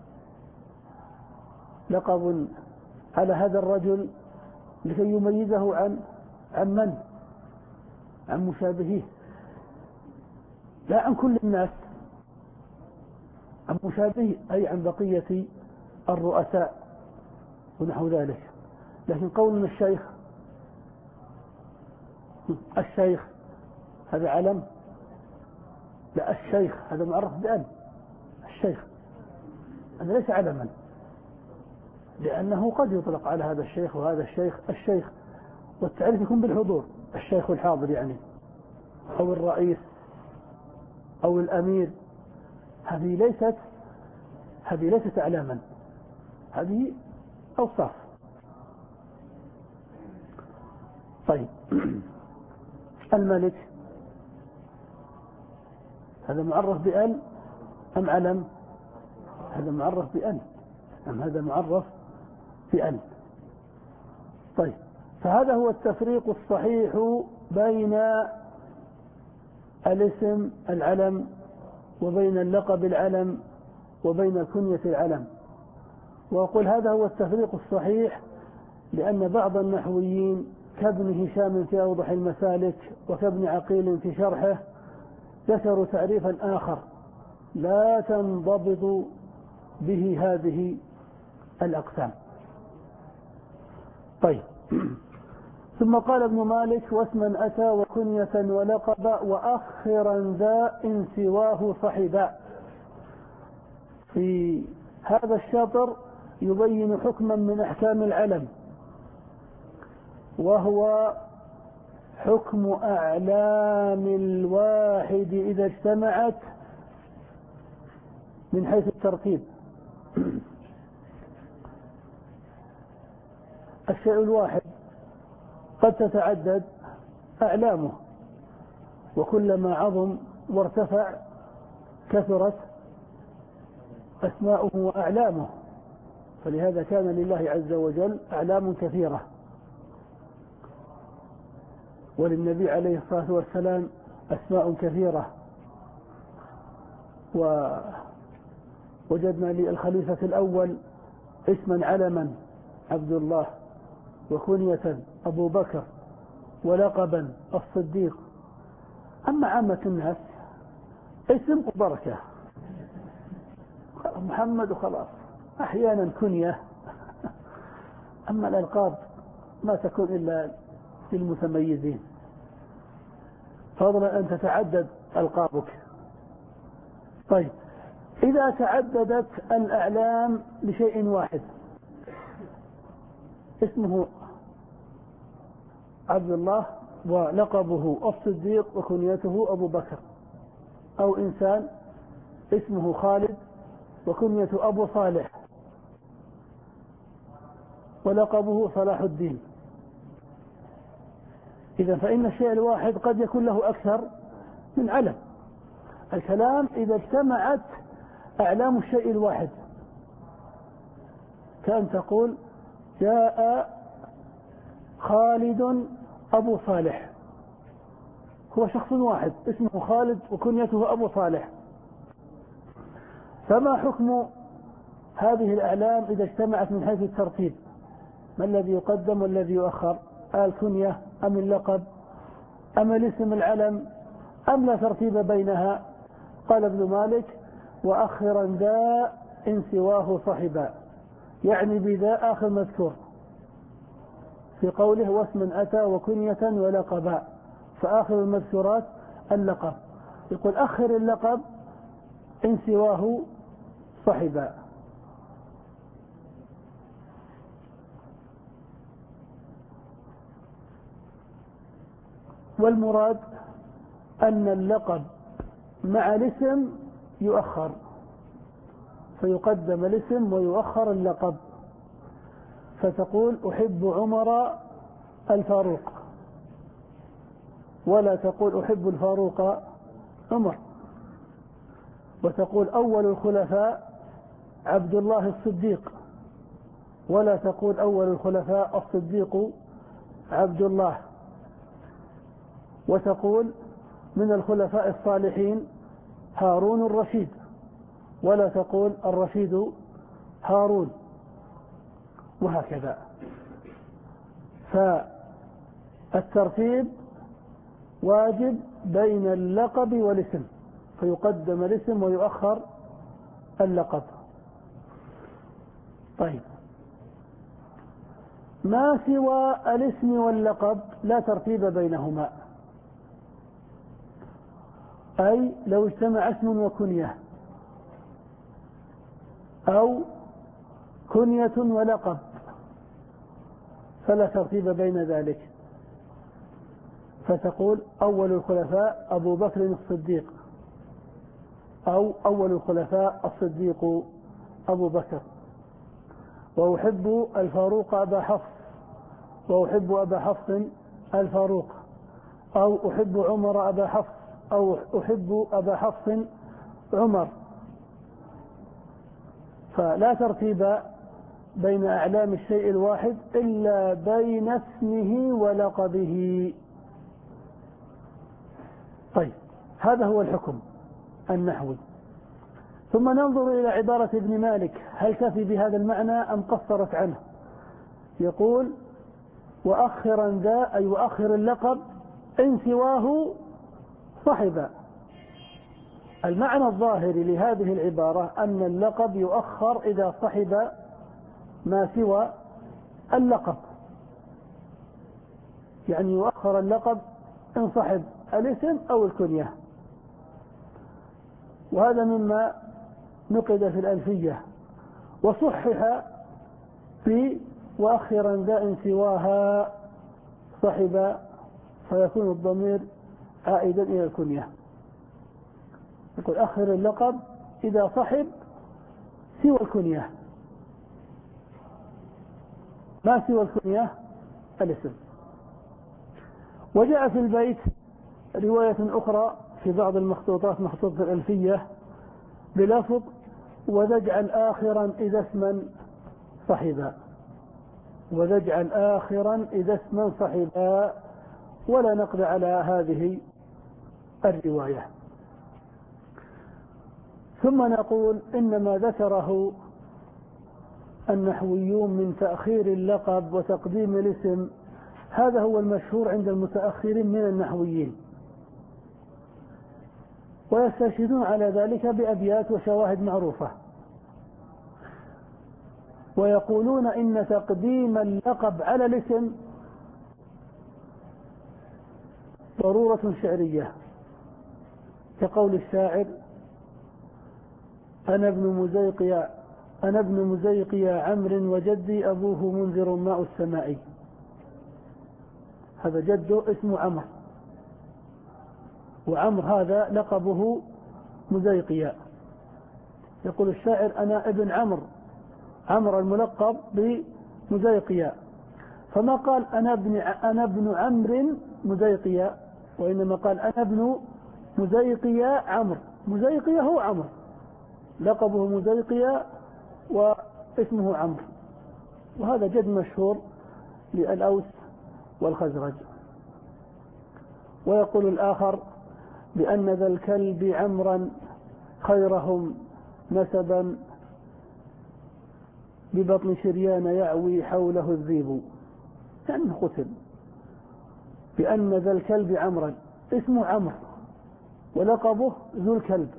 B: لقب على هذا الرجل لكي يميزه عن عن من؟ عن مشابهيه، لا عن كل الناس، عن مشابهه أي عن بقية الرؤساء ونحو ذلك. لكن قولنا الشيخ، الشيخ هذا علم؟ لا، الشيخ هذا معرف بأن، الشيخ هذا ليس علما، لأنه قد يطلق على هذا الشيخ وهذا الشيخ الشيخ، والتعريف يكون بالحضور، الشيخ الحاضر يعني، أو الرئيس أو الأمير. هذه ليست هذه ليست أعلاما، هذه أوصاف. طيب الملك هذا معرف بأن أم علم؟ هذا معرف بأن أم هذا معرف بأن؟ طيب، فهذا هو التفريق الصحيح بين الاسم العلم وبين اللقب العلم وبين كنية العلم. وأقول هذا هو التفريق الصحيح لأن بعض النحويين كابن هشام في أوضح المسالك وكابن عقيل في شرحه ذكروا تعريفا آخر لا تنضبط به هذه الأقسام. طيب ثم قال ابن مالك: واسما أتى وكنية ولقب وأخرا ذا إن سواه صحبا. في هذا الشطر يبين حكما من أحكام العلم، وهو حكم أعلام الواحد إذا اجتمعت من حيث الترتيب. الشيء الواحد قد تتعدد أعلامه، وكلما عظم وارتفع كثرت أسماؤه وأعلامه، فلهذا كان لله عز وجل أعلام كثيرة، وللنبي عليه الصلاة والسلام أسماء كثيرة. ووجدنا للخليفة الأول اسما علما عبد الله، وكنية أبو بكر، ولقبا الصديق. أما عامة الناس اسم وبركة، محمد وخلاص، أحيانا كنية. أما الألقاب ما تكون إلا للمتميزين، فضلا أن تتعدد ألقابك. طيب إذا تعددت الأعلام لشيء واحد، اسمه عبد الله ولقبه الصديق وكنيته أبو بكر، أو إنسان اسمه خالد وكنيته أبو صالح ولقبه صلاح الدين، إذا فإن الشيء الواحد قد يكون له أكثر من علم. الكلام إذا اجتمعت أعلام الشيء الواحد، كأن تقول جاء خالد أبو صالح، هو شخص واحد اسمه خالد وكنيته أبو صالح. فما حكم هذه الأعلام إذا اجتمعت من حيث الترتيب؟ ما الذي يقدم والذي يؤخر؟ الكنية أم اللقب أم الاسم العلم أم لا ترتيب بينها؟ قال ابن مالك: وأخرا ذا إن سواه صحبا، يعني بذا آخر مذكور، في قوله واسم أتى وكنية ولقبا، فآخر المذكورات اللقب. يقول أخر اللقب إن سواه صحبا. والمراد أن اللقب مع الاسم يؤخر، فيقدم الاسم ويؤخر اللقب، فتقول أحب عمر الفاروق، ولا تقول أحب الفاروق عمر. وتقول أول الخلفاء عبد الله الصديق، ولا تقول أول الخلفاء الصديق عبد الله. وتقول من الخلفاء الصالحين هارون الرشيد، ولا تقول الرشيد هارون، وهكذا. فالترتيب واجب بين اللقب والاسم، فيقدم الاسم ويؤخر اللقب. طيب، ما سوى الاسم واللقب لا ترتيب بينهما، أي لو اجتمع اسم وكنية أو كنية ولقب فلا ترتيب بين ذلك، فتقول أول الخلفاء أبو بكر الصديق، أو أول الخلفاء الصديق أبو بكر، وأحب الفاروق أبا حفص، وأحب أبا حفص الفاروق، أو أحب عمر أبا حفص، أو أحب أبا حفص عمر. فلا ترتيب بين أعلام الشيء الواحد إلا بين اسمه ولقبه. طيب، هذا هو الحكم النحوي. ثم ننظر إلى عبارة ابن مالك، هل تفي بهذا المعنى أم قصرت عنه؟ يقول وأخرا ذا، أي وأخر اللقب إن سواه صحبا. المعنى الظاهر لهذه العبارة أن اللقب يؤخر إذا صحب ما سوى اللقب، يعني يؤخر اللقب إن صحب الاسم أو الكنية. وهذا مما نقد في الألفية، وصحح في وأخرا ذا إن سواها صحب، فيكون الضمير عائدا إلى الكنية. يقول أخر اللقب إذا صحب سوى الكنية، ما سوى الكنية الاسم. وجاء في البيت رواية أخرى في بعض المخطوطات، مخطوط في الألفية، بلفظ وذجعل آخرا إذا اسما صحبا، وذجعل آخرا إذا اسما صحبا، ولا نقل على هذه الرواية. ثم نقول إنما ذكره النحويون من تأخير اللقب وتقديم الاسم، هذا هو المشهور عند المتأخرين من النحويين، ويستشهدون على ذلك بأبيات وشواهد معروفة، ويقولون إن تقديم اللقب على الاسم ضرورة شعرية، كقول الشاعر أنا ابن مزيقيا أنا ابن مزيقيا عمر وجدي أبوه منذر ماء السماء. هذا جده اسمه عمر، وعمر هذا لقبه مزيقيا. يقول الشاعر أنا ابن عمر، عمر الملقب بمزيقيا، فما قال أنا ابن أنا ابن عمرو مزيقيا، وإنما قال أنا ابن مزيقيا عمر. مزيقيا هو عمر، لقبه مزيقيا واسمه عمرو، وهذا جد مشهور للأوس والخزرج. ويقول الآخر بأن ذا الكلب عمرا خيرهم نسبا ببطن شريان يعوي حوله الذيب، يعني قتل. بأن ذا الكلب عمرا، اسمه عمرو ولقبه ذو الكلب،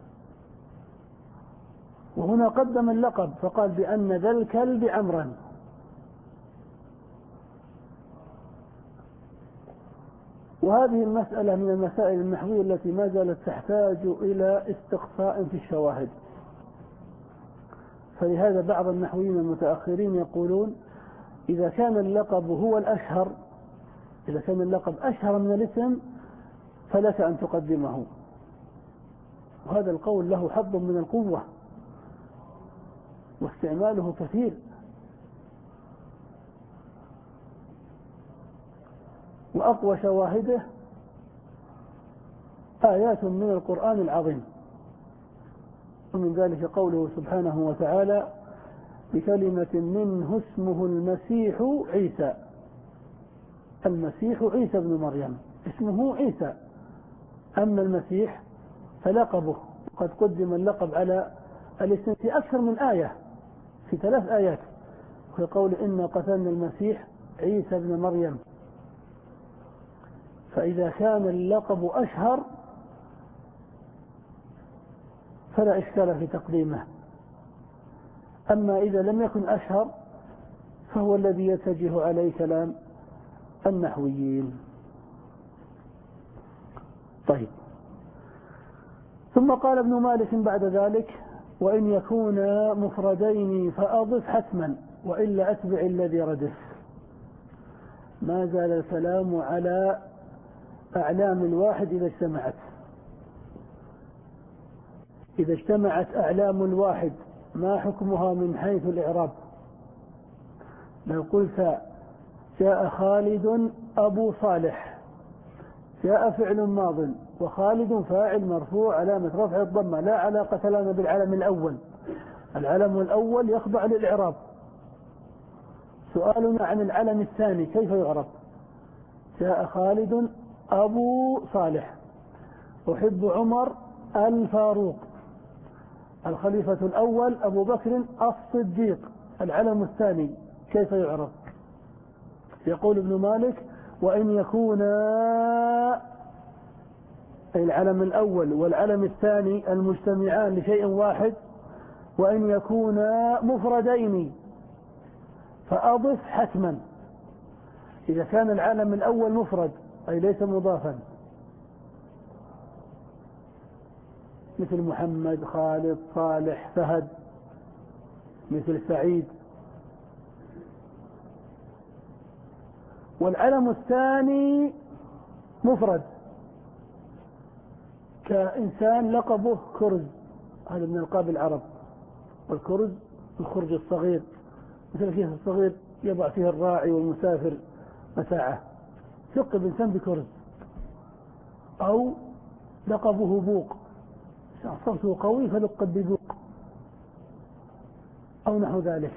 B: وهنا قدم اللقب فقال بأن ذا الكلب عمرا. وهذه المسألة من المسائل النحوية التي ما زالت تحتاج إلى استقصاء في الشواهد. فلهذا بعض النحويين المتأخرين يقولون إذا كان اللقب هو الأشهر، إذا كان اللقب أشهر من الاسم فلك أن تقدمه، وهذا القول له حظ من القوة واستعماله كثير. وأقوى شواهده آيات من القرآن العظيم، ومن ذلك قوله سبحانه وتعالى بكلمة منه اسمه المسيح عيسى. المسيح عيسى بن مريم، اسمه عيسى، أما المسيح فلقبه، قد قدم اللقب على الاسم في أكثر من آية، في ثلاث آيات، في قول إنا قتلنا المسيح عيسى بن مريم. فإذا كان اللقب أشهر فلا إشكال في تقديمه، أما إذا لم يكن أشهر فهو الذي يتجه عليه كلام النحويين. طيب، ثم قال ابن مالك بعد ذلك وإن يكونا مفردين فأضف حتما وإلا أتبع الذي ردف. ما زال الكلام على أعلام الواحد إذا اجتمعت. إذا اجتمعت أعلام الواحد ما حكمها من حيث الإعراب؟ لو قلت جاء خالد أبو صالح، جاء فعل ماض وخالد فاعل مرفوع علامة رفع الضمة، لا علاقة لنا بالعلم الأول، العلم الأول يخضع للإعراب. سؤالنا عن العلم الثاني كيف يعرب؟ جاء خالد أبو صالح، أحب عمر الفاروق، الخليفة الأول أبو بكر الصديق، العلم الثاني كيف يعرف؟ يقول ابن مالك وإن يكونا، أي العلم الأول والعلم الثاني المجتمعان لشيء واحد، وإن يكونا مفردين فأضف حتما. إذا كان العلم الأول مفرد أي ليس مضافا، مثل محمد خالد صالح فهد، مثل سعيد، والعلم الثاني مفرد كإنسان لقبه كرز، هذا من ألقاب العرب، والكرز الخرج الصغير، مثل الكيس الصغير يضع فيه الراعي والمسافر متاعه، لقب إنسان بكرز. أو لقبه بوق، صوته قوي فلقب ببوق، أو نحو ذلك.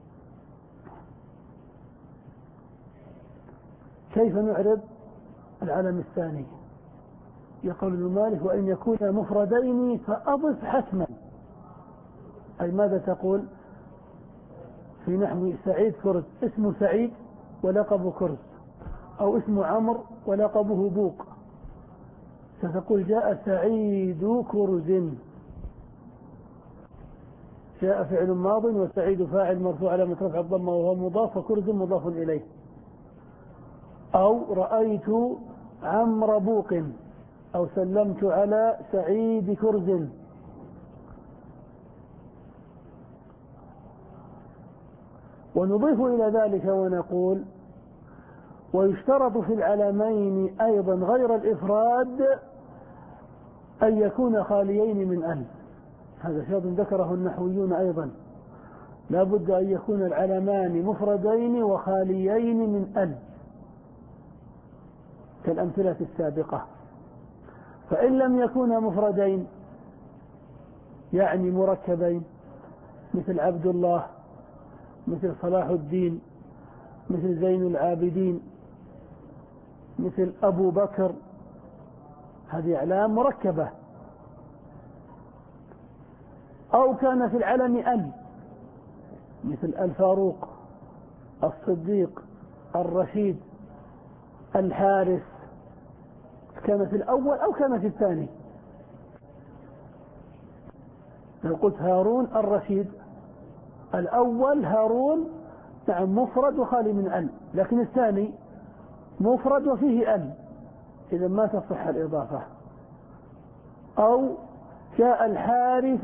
B: كيف نعرب العلم الثاني؟ يقول ابن مالك وإن يكون مفردين فأضف حتما، أي ماذا تقول في نحو سعيد كرز، اسمه سعيد ولقبه كرز، أو اسمه عمرو ولقبه بوق، ستقول جاء سعيد كرز، جاء فعل ماض وسعيد فاعل مرفوع علامة رفع الضمة وهو مضاف وكرز مضاف إليه. أو رأيت عمرو بوق، أو سلمت على سعيد كرز. ونضيف إلى ذلك ونقول ويشترط في العلمين أيضا غير الإفراد أن يكون خاليين من أل. هذا شرط ذكره النحويون أيضا، لا بد أن يكون العلمان مفردين وخاليين من أل كالأمثلة السابقة. فإن لم يكونا مفردين يعني مركبين، مثل عبد الله، مثل صلاح الدين، مثل زين العابدين، مثل أبو بكر، هذه أعلام مركبة. أو كان في العلم أل، مثل الفاروق، الصديق، الرشيد، الحارث، كان في الأول أو كان في الثاني. لو قلت هارون الرشيد، الأول هارون نعم مفرد وخالي من أل، لكن الثاني مفرد وفيه أل، إذا ما تصح الإضافة. أو جاء الحارث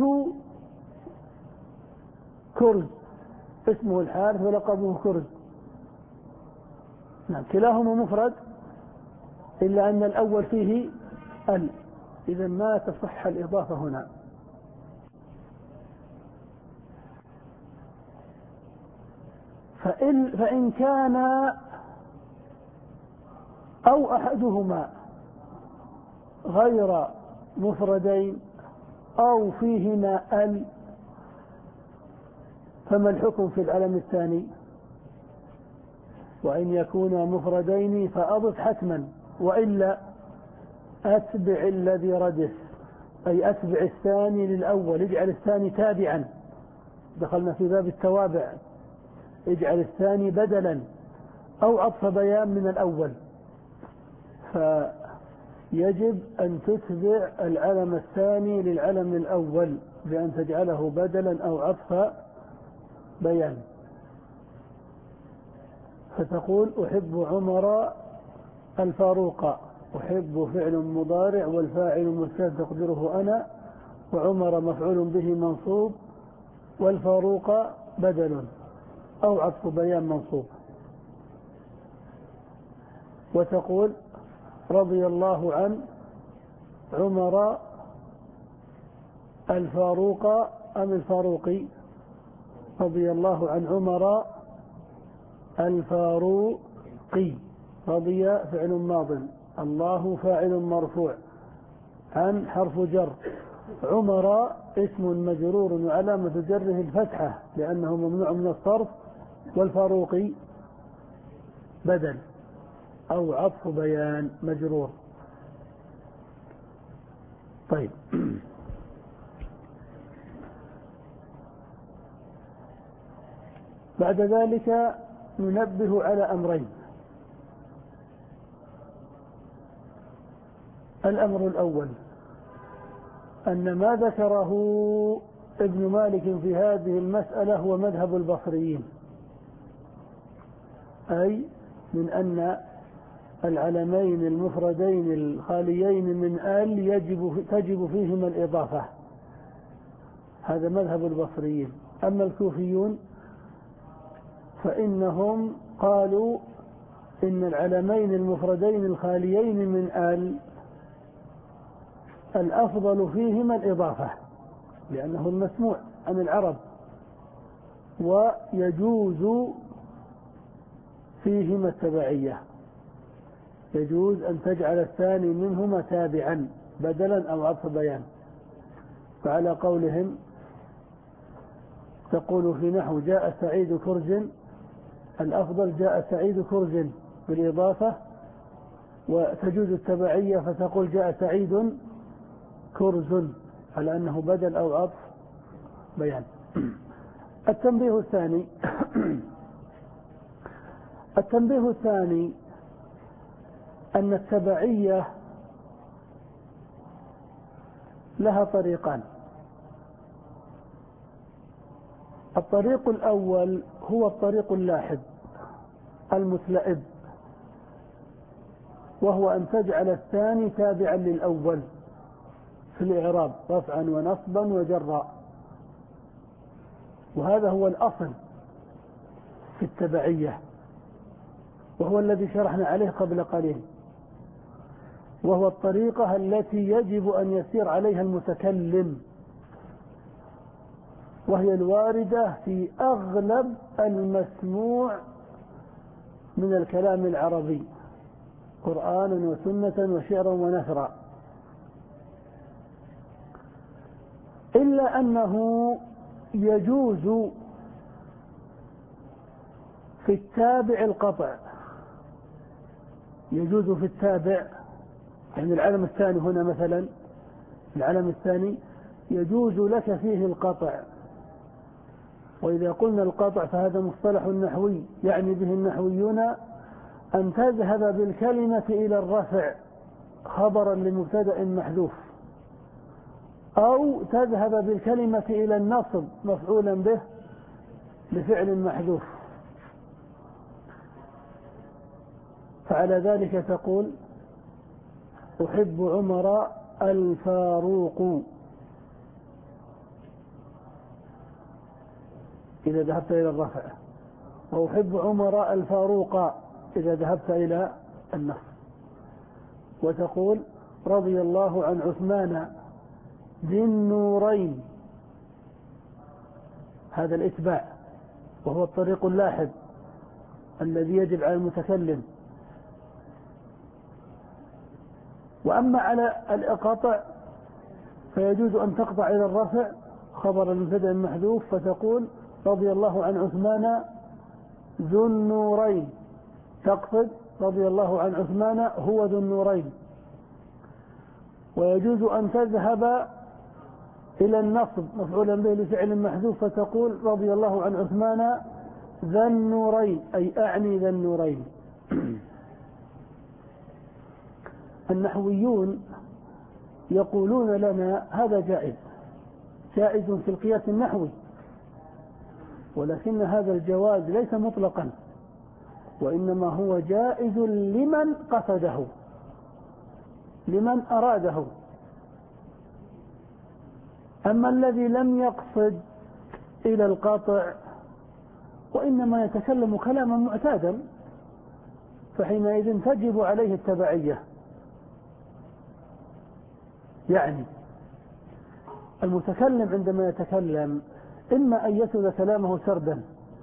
B: كرز، اسمه الحارث ولقبه كرز، نعم كلاهما مفرد إلا أن الأول فيه ال، إذا ما تصح الإضافة هنا. فإن, فإن كان أو أحدهما غير مفردين أو فيهما ال، فما الحكم في العلم الثاني؟ وإن يكونا مفردين فأضف حتما، وإلا أتبع الذي ردف، أي أتبع الثاني للأول، اجعل الثاني تابعا، دخلنا في باب التوابع، اجعل الثاني بدلا أو عطف بيان من الأول. فيجب أن تتبع العلم الثاني للعلم الأول بأن تجعله بدلا أو عطف بيان. فتقول أحب عمر الفاروق، أحب فعل مضارع والفاعل مستتر تقدره أنا، وعمر مفعول به منصوب والفاروق بدل أو عطف بيان منصوب. وتقول رضي الله عن عمر الفاروق أم الفاروقي، رضي الله عن عمر الفاروقي، رضي فعل ماض، الله فاعل مرفوع، عن حرف جر، عمر اسم مجرور وعلامة جره الفتحة لأنه ممنوع من الصرف، والفاروقي بدل أو عطف بيان مجرور. طيب بعد ذلك ننبه على أمرين. الأمر الأول أن ما ذكره ابن مالك في هذه المسألة هو مذهب البصريين، أي من أن العلمين المفردين الخاليين من آل يجب تجب فيهما الإضافة، هذا مذهب البصريين. أما الكوفيون فإنهم قالوا إن العلمين المفردين الخاليين من آل الأفضل فيهما الإضافة لأنه المسموع عن العرب، ويجوز فيهما التبعية، يجوز أن تجعل الثاني منهما تابعا بدلا أو عطف بيان. فعلى قولهم تقول في نحو جاء سعيد كرز، الأفضل جاء سعيد كرز بالإضافة، وتجوز التبعية فتقول جاء سعيد كرز على أنه بدل أو عطف بيان. التنبيه الثاني التنبيه الثاني أن التبعية لها طريقان. الطريق الأول هو الطريق اللاحظ المتلئب، وهو أن تجعل الثاني تابعا للأول في الإعراب رفعا ونصبا وجرا، وهذا هو الأصل في التبعية، وهو الذي شرحنا عليه قبل قليل، وهو الطريقة التي يجب أن يسير عليها المتكلم، وهي الواردة في أغلب المسموع من الكلام العربي قرآنا وسنة وشعرا ونثرا، إلا أنه يجوز في التابع القطع، يجوز في التابع، يعني العلم الثاني هنا مثلا، العلم الثاني يجوز لك فيه القطع. وإذا قلنا القطع فهذا مصطلح نحوي يعني به النحويون أن تذهب بالكلمة إلى الرفع خبرا لمبتدأ محذوف، أو تذهب بالكلمة إلى النصب مفعولا به لفعل محذوف. فعلى ذلك تقول أحب عمر الفاروق إذا ذهبت إلى الرفع، وأحب عمر الفاروق إذا ذهبت إلى النصب. وتقول رضي الله عن عثمان ذي النورين، هذا الإتباع وهو الطريق اللاحق الذي يجب على المتكلم. وأما على القطع فيجوز أن تقطع إلى الرفع خبر المبتدأ المحذوف، فتقول رضي الله عن عثمان ذو النورين، تقصد رضي الله عن عثمان هو ذو النورين. ويجوز أن تذهب إلى النصب مفعولا به لفعل محذوف، فتقول رضي الله عن عثمان ذا النورين، أي أعني ذا النورين. النحويون يقولون لنا هذا جائز، جائز في القياس النحوي، ولكن هذا الجواز ليس مطلقا، وإنما هو جائز لمن قصده، لمن أراده. أما الذي لم يقصد إلى القاطع وإنما يتكلم كلاما معتادا، فحينئذ تجب عليه التبعية. يعني المتكلم عندما يتكلم إما أن يسرد كلامه سردا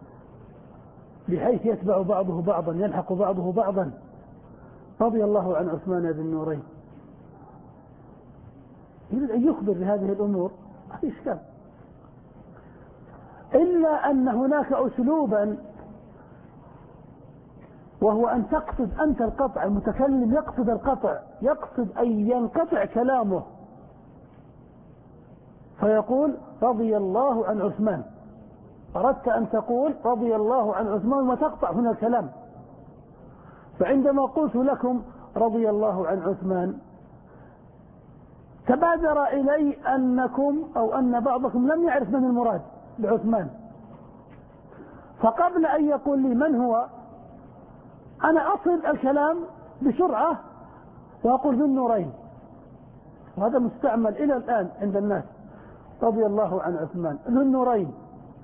B: بحيث يتبع بعضه بعضا، يلحق بعضه بعضا، رضي الله عن عثمان ذي النورين، يريد أن يخبر بهذه الأمور، ما في إشكال. إلا أن هناك أسلوبا وهو أن تقصد أنت القطع، المتكلم يقصد القطع، يقصد أن ينقطع كلامه، فيقول رضي الله عن عثمان. أردت أن تقول رضي الله عن عثمان وتقطع هنا الكلام، فعندما قلت لكم رضي الله عن عثمان تبادر إلي أنكم أو أن بعضكم لم يعرف من المراد بعثمان، فقبل أن يقول لي من هو أنا أصل الكلام بسرعة وأقول ذو النورين، وهذا مستعمل إلى الآن عند الناس، رضي الله عن عثمان ذو النورين.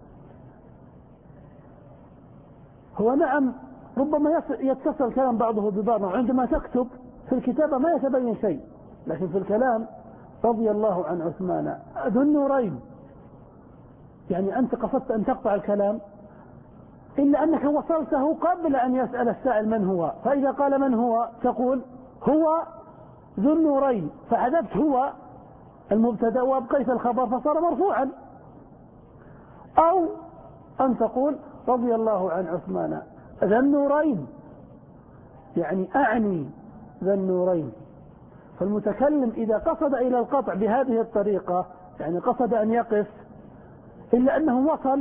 B: هو نعم ربما يتصل كلام بعضه ببعض، وعندما تكتب في الكتابة ما يتبين شيء، لكن في الكلام رضي الله عن عثمان ذو النورين، يعني أنت قصدت أن تقطع الكلام، إلا أنك وصلته قبل أن يسأل السائل من هو، فإذا قال من هو تقول هو ذو النورين، فحذفت هو المبتدأ وأبقيت الخبر فصار مرفوعا. أو أن تقول رضي الله عن عثمان ذا النورين، يعني أعني ذا النورين. فالمتكلم إذا قصد إلى القطع بهذه الطريقة، يعني قصد أن يقف، إلا أنه وصل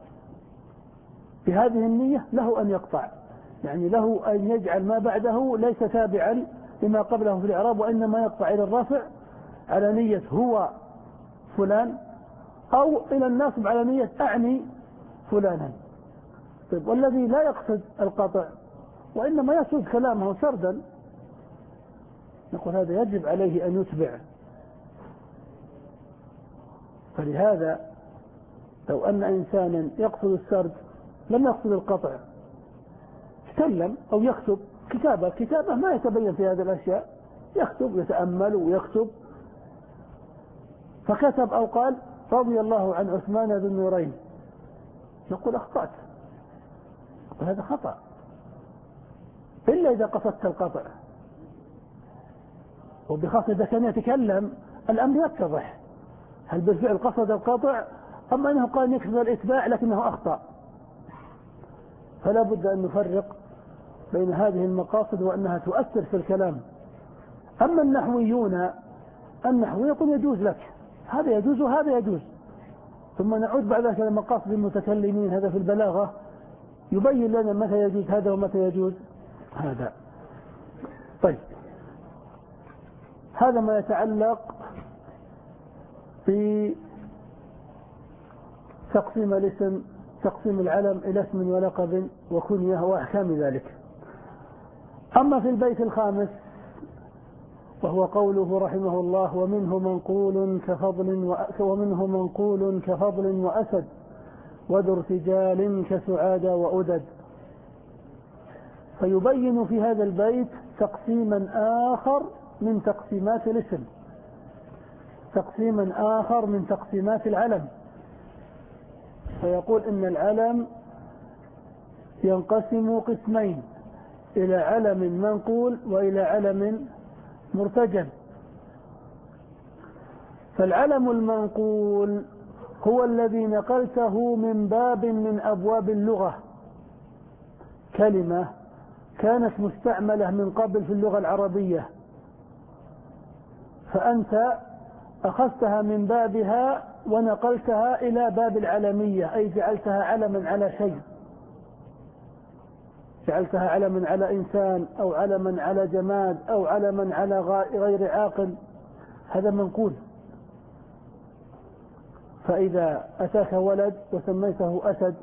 B: بهذه النية، له أن يقطع، يعني له أن يجعل ما بعده ليس تابعا لما قبله في الإعراب، وإنما يقطع إلى الرفع على نية هو فلان، أو إلى النصب على نية أعني فلانا. طيب والذي لا يقصد القطع وإنما يسرد كلامه سردا، نقول هذا يجب عليه أن يتبع. فلهذا لو أن إنسانا يقصد السرد لم يقصد القطع، يتكلم أو يكتب كتابة، كتابة ما يتبين في هذه الأشياء، يكتب يتأمل ويكتب، فكتب أو قال رضي الله عن عثمان ذي النورين، نقول أخطأت، وهذا خطأ، إلا إذا قصدت القطع. وبخاصة إذا كان يتكلم الأمر يتضح هل بالفعل قصد القطع أم أنه قال يكسب الإتباع لكنه أخطأ. فلا بد أن نفرق بين هذه المقاصد وأنها تؤثر في الكلام. أما النحويون، النحوي يقول يجوز لك، هذا يجوز وهذا يجوز، ثم نعود بعد ذلك لمقاصد المتكلمين، هذا في البلاغة يبين لنا متى يجوز هذا ومتى يجوز هذا. طيب هذا ما يتعلق في تقسيم الاسم، تقسيم العلم إلى اسم ولقب وكنية وأحكام ذلك. أما في البيت الخامس وهو قوله رحمه الله: ومنه منقول كفضل ومنه منقول كفضل وأسد وذو ارتجال كسعاد وأدد. فيبين في هذا البيت تقسيما آخر من تقسيمات الاسم، تقسيما آخر من تقسيمات العلم. فيقول إن العلم ينقسم قسمين: إلى علم منقول وإلى علم مرتجل. فالعلم المنقول هو الذي نقلته من باب من أبواب اللغة، كلمة كانت مستعملة من قبل في اللغة العربية، فأنت أخذتها من بابها ونقلتها إلى باب العلمية، أي جعلتها علما على شيء، جعلتها علما على إنسان أو علما على جماد أو علما على غير عاقل، هذا منقول. فإذا أتاك ولد وسميته أسد،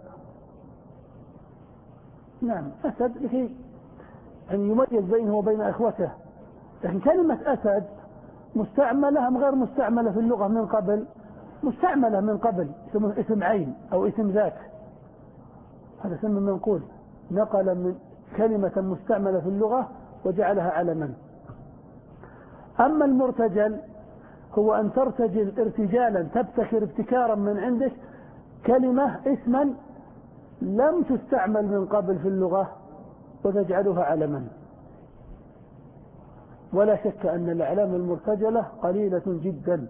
B: نعم أسد لكي أن يميز بينه وبين إخوته، لكن كلمة أسد مستعملة أم غير مستعملة في اللغة من قبل؟ مستعملة من قبل، اسم عين أو اسم ذات، هذا اسم منقول، نقل من كلمة مستعملة في اللغة وجعلها علما. أما المرتجل هو أن ترتجل ارتجالا، تبتكر ابتكارا من عندك كلمة اسما لم تستعمل من قبل في اللغة وتجعلها علما. ولا شك أن الأعلام المرتجلة قليلة جدا،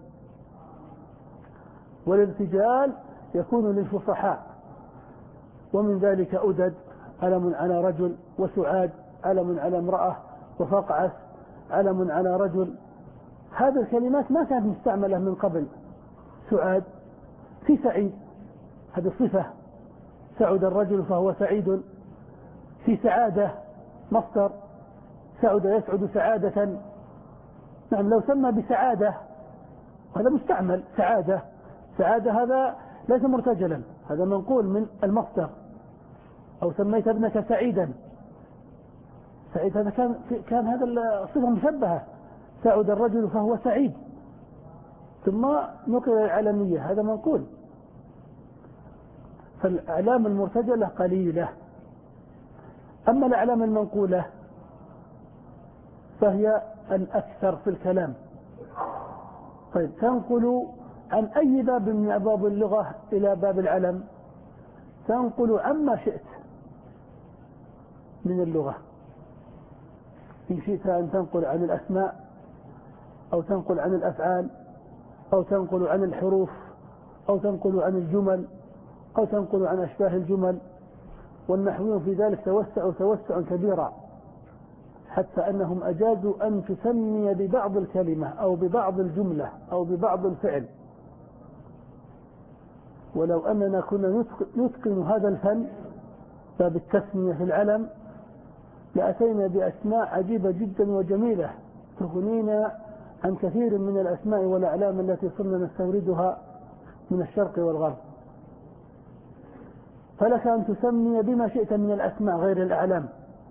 B: والارتجال يكون للفصحاء، ومن ذلك أدد علم على رجل، وسعاد علم على امرأة، وفقعس علم على رجل. هذه الكلمات ما كانت مستعملة من قبل. سعاد في سعيد، هذه صفة، سعد الرجل فهو سعيد. في سعادة مصدر، سعد يسعد سعادة، نعم لو سمى بسعادة هذا مستعمل، سعادة سعادة هذا ليس مرتجلا، هذا منقول من المصدر. أو سميت ابنك سعيدا، سعيد هذا كان كان هذا الصفة مشبهة، سعد الرجل فهو سعيد، ثم نقل العلمية، هذا منقول. فالأعلام المرتجلة قليلة. أما الأعلام المنقولة فهي الأكثر في الكلام. طيب، تنقل عن أي باب من أبواب اللغة إلى باب العلم؟ تنقل عما شئت من اللغة. إن شئت أن تنقل عن الأسماء، أو تنقل عن الأفعال، أو تنقل عن الحروف، أو تنقل عن الجمل، أو تنقل عن أشباه الجمل. والنحويون في ذلك توسعوا توسعا كبيرا، حتى أنهم أجازوا أن تسمي ببعض الكلمة أو ببعض الجملة أو ببعض الفعل. ولو أننا كنا نتقن هذا الفن باب التسمية في العلم لأتينا بأسماء عجيبة جدا وجميلة تغنينا عن كثير من الأسماء والأعلام التي صرنا نستوردها من الشرق والغرب. فلك أن تسمي بما شئت من الأسماء غير الأعلام،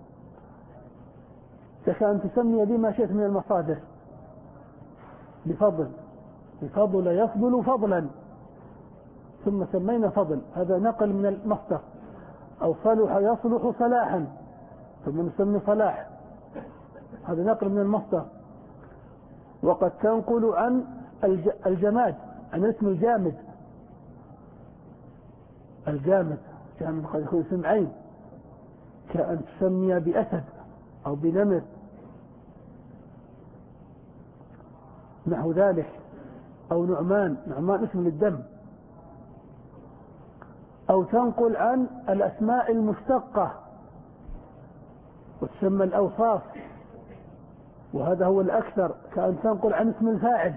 B: لك أن تسمي بما شئت من المصادر. بفضل، بفضل يفضل فضلا، ثم سمينا فضل، هذا نقل من المصدر. أو صلح يصلح صلاحا، ثم نسمي صلاح، هذا نقل من المصدر. وقد تنقل عن الجماد، عن اسم الجامد. الجامد جامد قد يكون اسم عين، كأن تسمي بأسد أو بنمر نحو ذلك. أو نعمان، نعمان اسم للدم. أو تنقل عن الأسماء المشتقة وتسمى الأوصاف، وهذا هو الأكثر، كأن تنقل عن اسم الفاعل.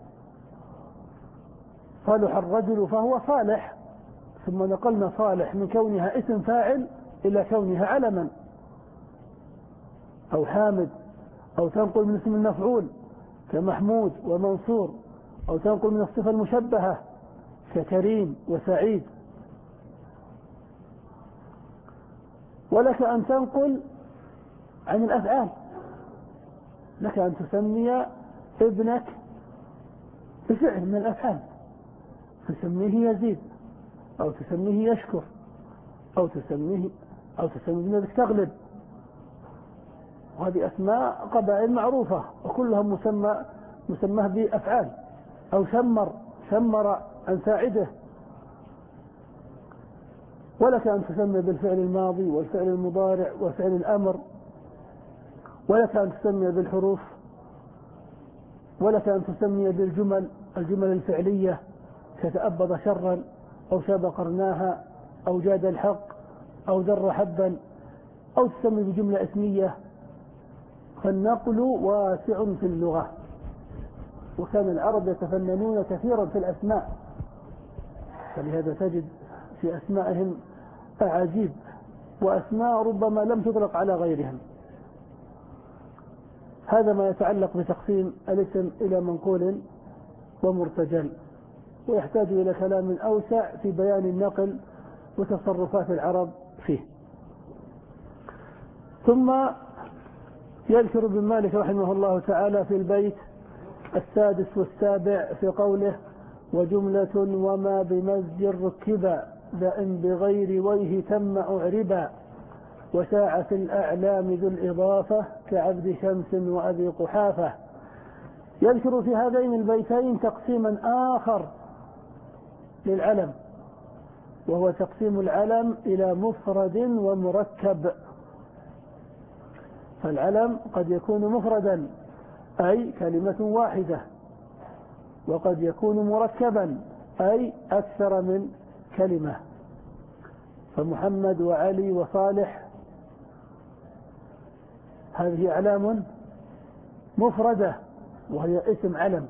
B: صالح الرجل فهو صالح، ثم نقلنا صالح من كونها اسم فاعل إلى كونها علما. أو حامد، أو تنقل من اسم المفعول كمحمود ومنصور، أو تنقل من الصفة المشبهة ككريم وسعيد. ولك أن تنقل عن الأفعال، لك أن تسمي ابنك بفعل من الأفعال، تسميه يزيد أو تسميه يشكر أو تسميه أو تسميه ابنك تغلب. وهذه أسماء قبائل معروفة وكلها مسمى مسمى بأفعال. أو شمر شمر أن ساعده. ولك أن تسمي بالفعل الماضي والفعل المضارع وفعل الأمر، ولك أن تسمي بالحروف، ولك أن تسمي بالجمل الجمل الفعلية كتأبض شرا أو شاب قرناها أو جاد الحق أو ذر حبا، أو تسمي بجملة اسمية. فالنقل واسع في اللغة، وكان العرب يتفننون كثيرا في الأسماء، فلهذا تجد في أسمائهم أعاجيب وأسماء ربما لم تطلق على غيرهم. هذا ما يتعلق بتقسيم الاسم إلى منقول ومرتجل، ويحتاج إلى كلام أوسع في بيان النقل وتصرفات العرب فيه. ثم يذكر ابن مالك رحمه الله تعالى في البيت السادس والسابع في قوله: وجملة وما بمزج ركبا ذا بغير ويه تم أعربا وساع في الأعلام ذو الإضافة كعبد شمس وأبي قحافة. يذكر في هذين البيتين تقسيما آخر للعلم، وهو تقسيم العلم إلى مفرد ومركب. فالعلم قد يكون مفردا أي كلمة واحدة، وقد يكون مركبا أي أكثر من كلمة. فمحمد وعلي وصالح هذه أعلام مفردة وهي اسم علم،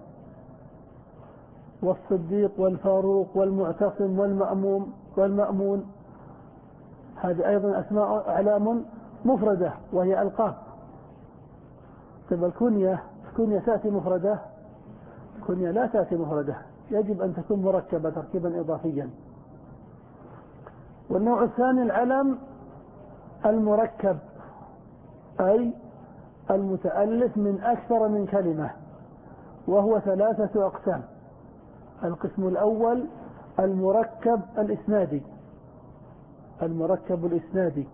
B: والصديق والفاروق والمعتصم والمأموم والمأمون هذه أيضا أسماء أعلام مفردة وهي ألقاب. طيب الكنية الكنية تأتي مفردة؟ الكنية لا تأتي مفردة، يجب أن تكون مركبة تركيبا إضافيا. والنوع الثاني العلم المركب أي المتألف من أكثر من كلمة، وهو ثلاثة أقسام. القسم الأول المركب الإسنادي المركب الإسنادي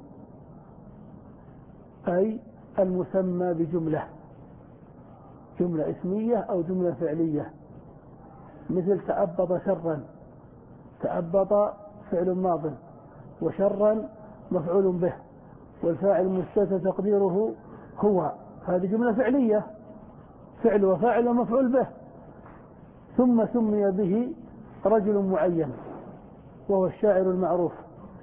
B: أي المسمى بجملة، جملة اسمية أو جملة فعلية، مثل تأبض شرا. تأبض فعل ماض وشرا مفعول به، والفاعل مستتر تقديره هو، هذه جملة فعلية، فعل وفاعل ومفعول به. ثم سمي به رجل معين وهو الشاعر المعروف،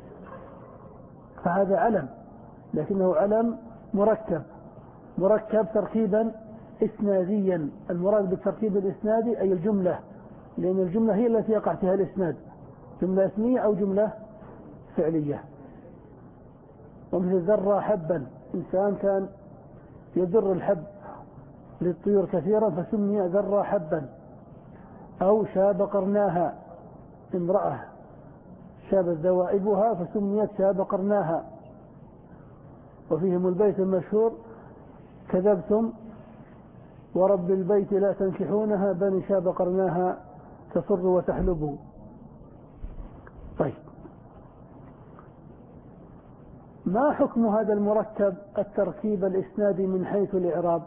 B: فهذا علم، لكنه علم مركب مركب تركيبا إسناديا. المراد بالتركيب الإسنادي أي الجملة، لأن الجملة هي التي يقع فيها الإسناد، جملة اسمية أو جملة فعلية. ومثل ذر حبا، إنسان كان يذر الحب للطيور كثيرا فسمي ذر حبا. أو شاب قرناها، امرأة شابت ذوائبها فسميت شاب قرناها. وفيهم البيت المشهور: كذبتم ورب البيت لا تنكحونها بني شاب قرناها تصر وتحلب. طيب، ما حكم هذا المركب التركيب الإسنادي من حيث الإعراب؟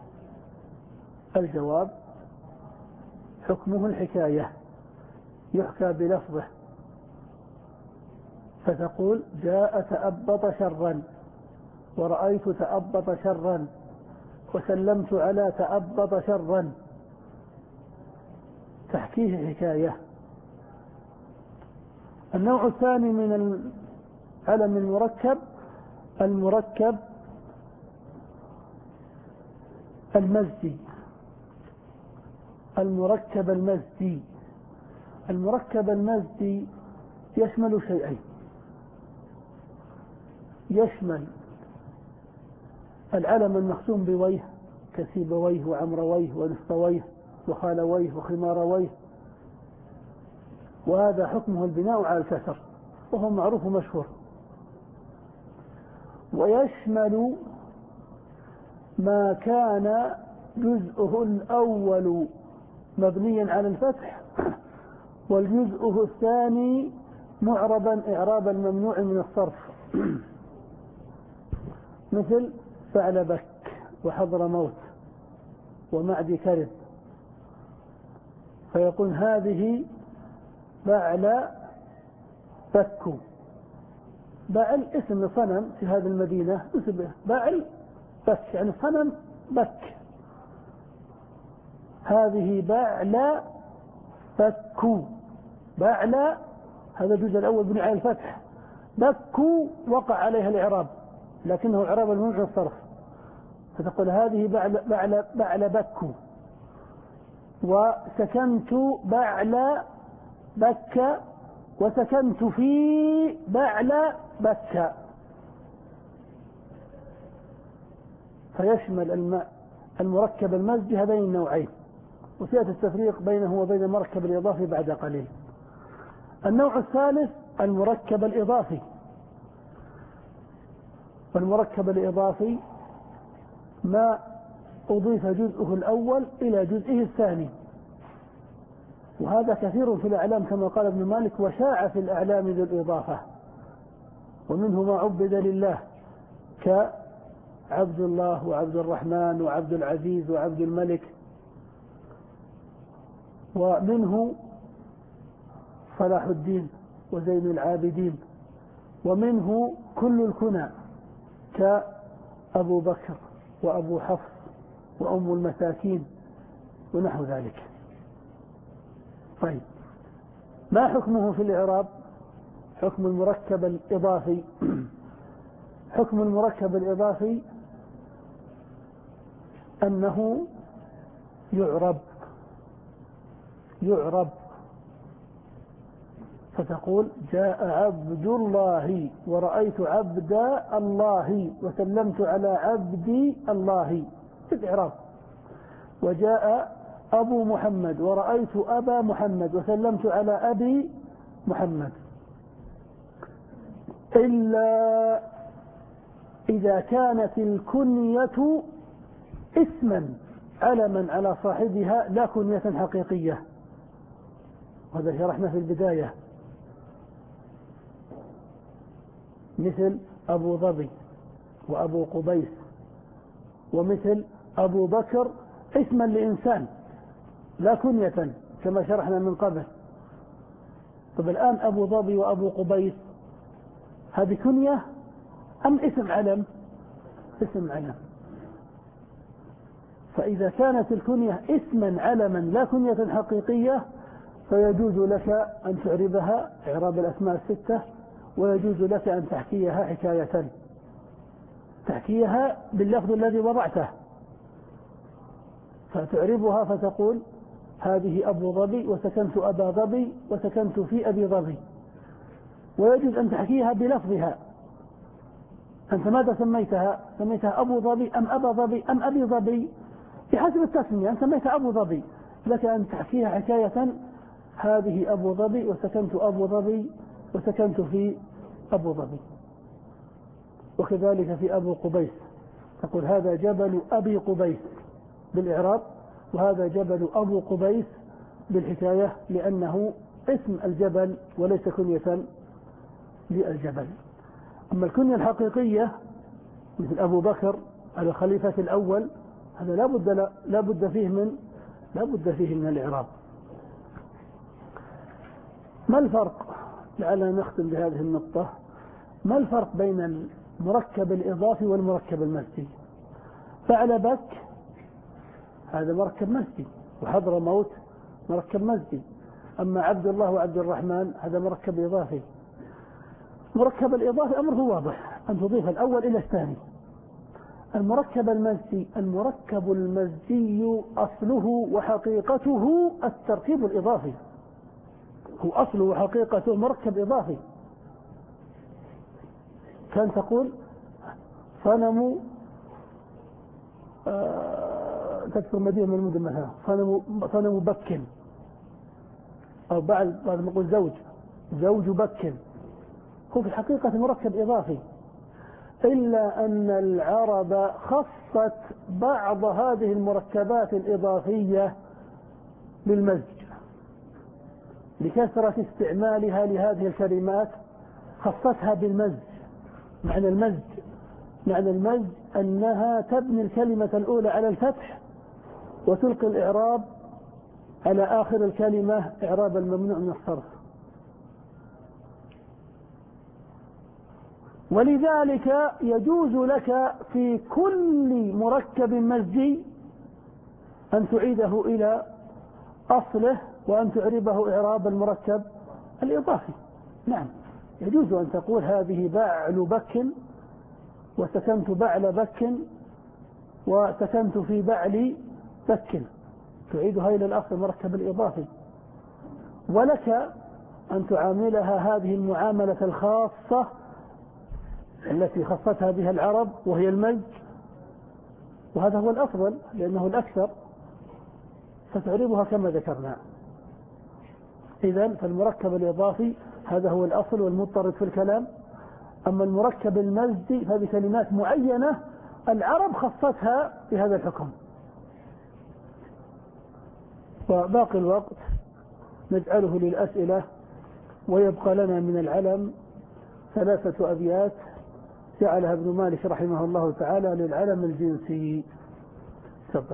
B: الجواب: حكمه الحكاية، يحكى بلفظه، فتقول: جاء تأبط شرا، ورأيت تأبط شرا، وسلمت على تأبط شرا، تحكيه حكاية. النوع الثاني من العلم المركب المركب المزجي المركب المزجي المركب المزجي يشمل شيئين: يشمل العلم المخصوم بويه كسيبويه وعمرويه ونسطويه وخالويه وخمارويه، وهذا حكمه البناء على الكسر وهو معروف ومشهور. ويشمل ما كان جزءه الأول مبنيا على الفتح، والجزء الثاني معربا إعرابا ممنوع من الصرف، مثل فعل بك وحضر موت ومعدي كرب، فيقول هذه بعل بك. بعل اسم لصنم في هذه المدينة اسمه بعل بك، يعني صنم بك. هذه بعل بك. بعل هذا الجزء الأول بني على الفتح، بك وقع عليها الإعراب لكنه إعراب الممنوع من الصرف، فتقول هذه بعل, بعل, بعل بك. وسكنت بعل بك، وسكنت في بعل بك. فيشمل الماء المركب المزجي هذين النوعين، وسيأتي التفريق بينه وبين المركب الإضافي بعد قليل. النوع الثالث المركب الإضافي. والمركب الإضافي ما أضيف جزءه الأول إلى جزئه الثاني، وهذا كثير في الأعلام كما قال ابن مالك: وشاع في الأعلام ذو الإضافة. ومنه ما عبد لله كعبد الله وعبد الرحمن وعبد العزيز وعبد الملك، ومنه صلاح الدين وزين العابدين، ومنه كل الكنى كأبو بكر وأبو حفص وأم المساكين ونحو ذلك. طيب، ما حكمه في الإعراب؟ حكم المركب الإضافي. حكم المركب الإضافي أنه يعرب يعرب فتقول جاء عبد الله ورأيت عبد الله وسلمت على عبد الله في الإعراب. وجاء أبو محمد ورأيت أبا محمد وسلمت على أبي محمد، إلا إذا كانت الكنية اسما علما على صاحبها لا كنية حقيقية، وهذا شرحنا في البداية، مثل أبو ظبي وأبو قبيس، ومثل أبو بكر اسما لإنسان لا كنية كما شرحنا من قبل. طب الآن أبو ظبي وأبو قبيس هذه كنية أم اسم علم؟ اسم علم. فإذا كانت الكنية اسما علما لا كنية حقيقية فيجوز لك أن تعربها إعراب الأسماء الستة، ويجوز لك أن تحكيها حكاية، تحكيها باللفظ الذي وضعته، فتعربها فتقول هذه أبو ظبي وسكنت أبا ظبي وسكنت في أبي ظبي. ويجوز أن تحكيها بلفظها، أنت ماذا سميتها؟ سميتها أبو ظبي أم أبا ظبي أم أبي ظبي؟ بحسب التسمية. أنت سميتها أبو ظبي، لك أن تحكيها حكاية هذه أبو ظبي وسكنت أبو ظبي وسكنت في أبو ظبي. وكذلك في أبو قبيس تقول هذا جبل أبي قبيس بالإعراب، وهذا جبل أبو قبيس بالحكاية، لأنه اسم الجبل وليس كنية للجبل. أما الكنية الحقيقية مثل أبو بكر الخليفة الأول هذا لا بد لا بد فيه من لا بد فيه من الإعراب. ما الفرق؟ لعلنا نختم بهذه النقطة. ما الفرق بين المركب الإضافي والمركب المزجي؟ فعل بك هذا مركب مزجي، وحضر موت مركب مزجي. أما عبد الله وعبد الرحمن هذا مركب إضافي. مركب الإضافي أمره واضح، أن تضيف الأول إلى الثاني. المركب المزجي المركب المزجي أصله وحقيقته التركيب الإضافي، هو أصله وحقيقته مركب إضافي. كان تقول صنم آه تذكر مدينة من المدن مثلا صنم صنم بك، أو بعد بعد ما نقول زوج زوج بك، هو في الحقيقة مركب إضافي. إلا أن العرب خصت بعض هذه المركبات الإضافية بالمزج لكثرة استعمالها لهذه الكلمات، خصتها بالمزج. معنى المزج معنى المزج أنها تبني الكلمة الأولى على الفتح وتلقي الإعراب على آخر الكلمة إعراب الممنوع من الصرف. ولذلك يجوز لك في كل مركب مزجي أن تعيده إلى أصله وأن تعربه إعراب المركب الإضافي. نعم، يجوز أن تقول هذه بعل بك وسكنت بعل بك وسكنت في بعل بك، تعيدها إلى الأصل المركب الإضافي. ولك أن تعاملها هذه المعاملة الخاصة التي خصتها بها العرب وهي المزج، وهذا هو الأفضل لأنه الأكثر، فتعربها كما ذكرنا. إذن فالمركب الإضافي هذا هو الأصل والمضطرد في الكلام. أما المركب المزجي فهذه كلمات معينة العرب خصتها بهذا الحكم. وباقي الوقت نجعله للأسئلة، ويبقى لنا من العلم ثلاثة أبيات جعلها ابن مالك رحمه الله تعالى للعلم الجنسي. تفضل.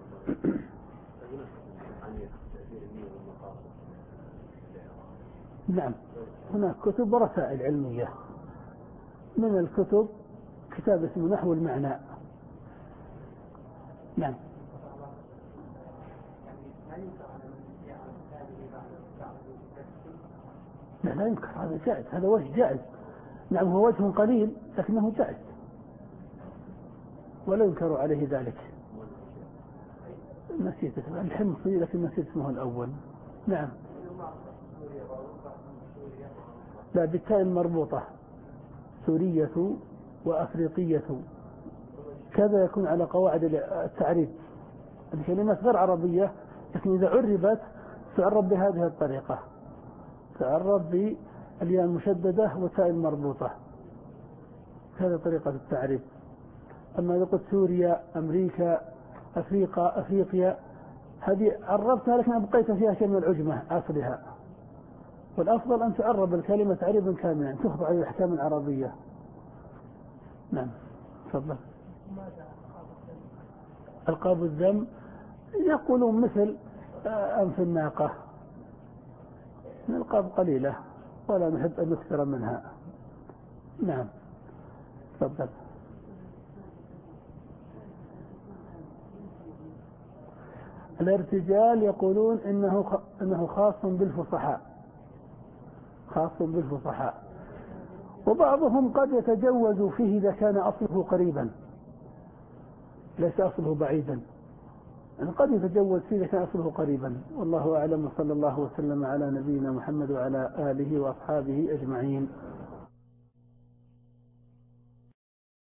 B: نعم، هناك كتب ورسائل علمية. من الكتب كتاب اسمه نحو المعنى. نعم. لا لا ينكر، هذا جائز، هذا وجه جائز. نعم، هو وجه قليل لكنه جائز ولا ينكر عليه ذلك. نسيت اسمه الحمصي لكن نسيت اسمه الأول. نعم. لا، بالتاء المربوطة، سورية وأفريقية، كذا يكون على قواعد التعريب. الكلمات غير عربية لكن إذا عربت تعرب بهذه الطريقة، تعرب بالياء المشددة والتاء المربوطة، هذه طريقة التعريب. أما إذا قلت سوريا، أمريكا، أفريقيا أفريقيا هذه عربتها لكن أبقيت فيها كلمة العجمة أصلها. والأفضل أن تعرب الكلمة تعريبا كاملا تخضع للأحكام العربية. نعم، تفضل. ألقاب الذم يقولون مثل أنف الناقة، الألقاب قليلة ولا نحب أن نكثر منها. نعم، تفضل. الارتجال يقولون إنه إنه خاص بالفصحاء، خاص بالفصحاء، وبعضهم قد يتجوز فيه إذا كان أصله قريبا ليس أصله بعيدا، يعني قد يتجوز فيه إذا كان أصله قريبا. والله أعلم، وصلى الله وسلم على نبينا محمد وعلى آله وأصحابه أجمعين.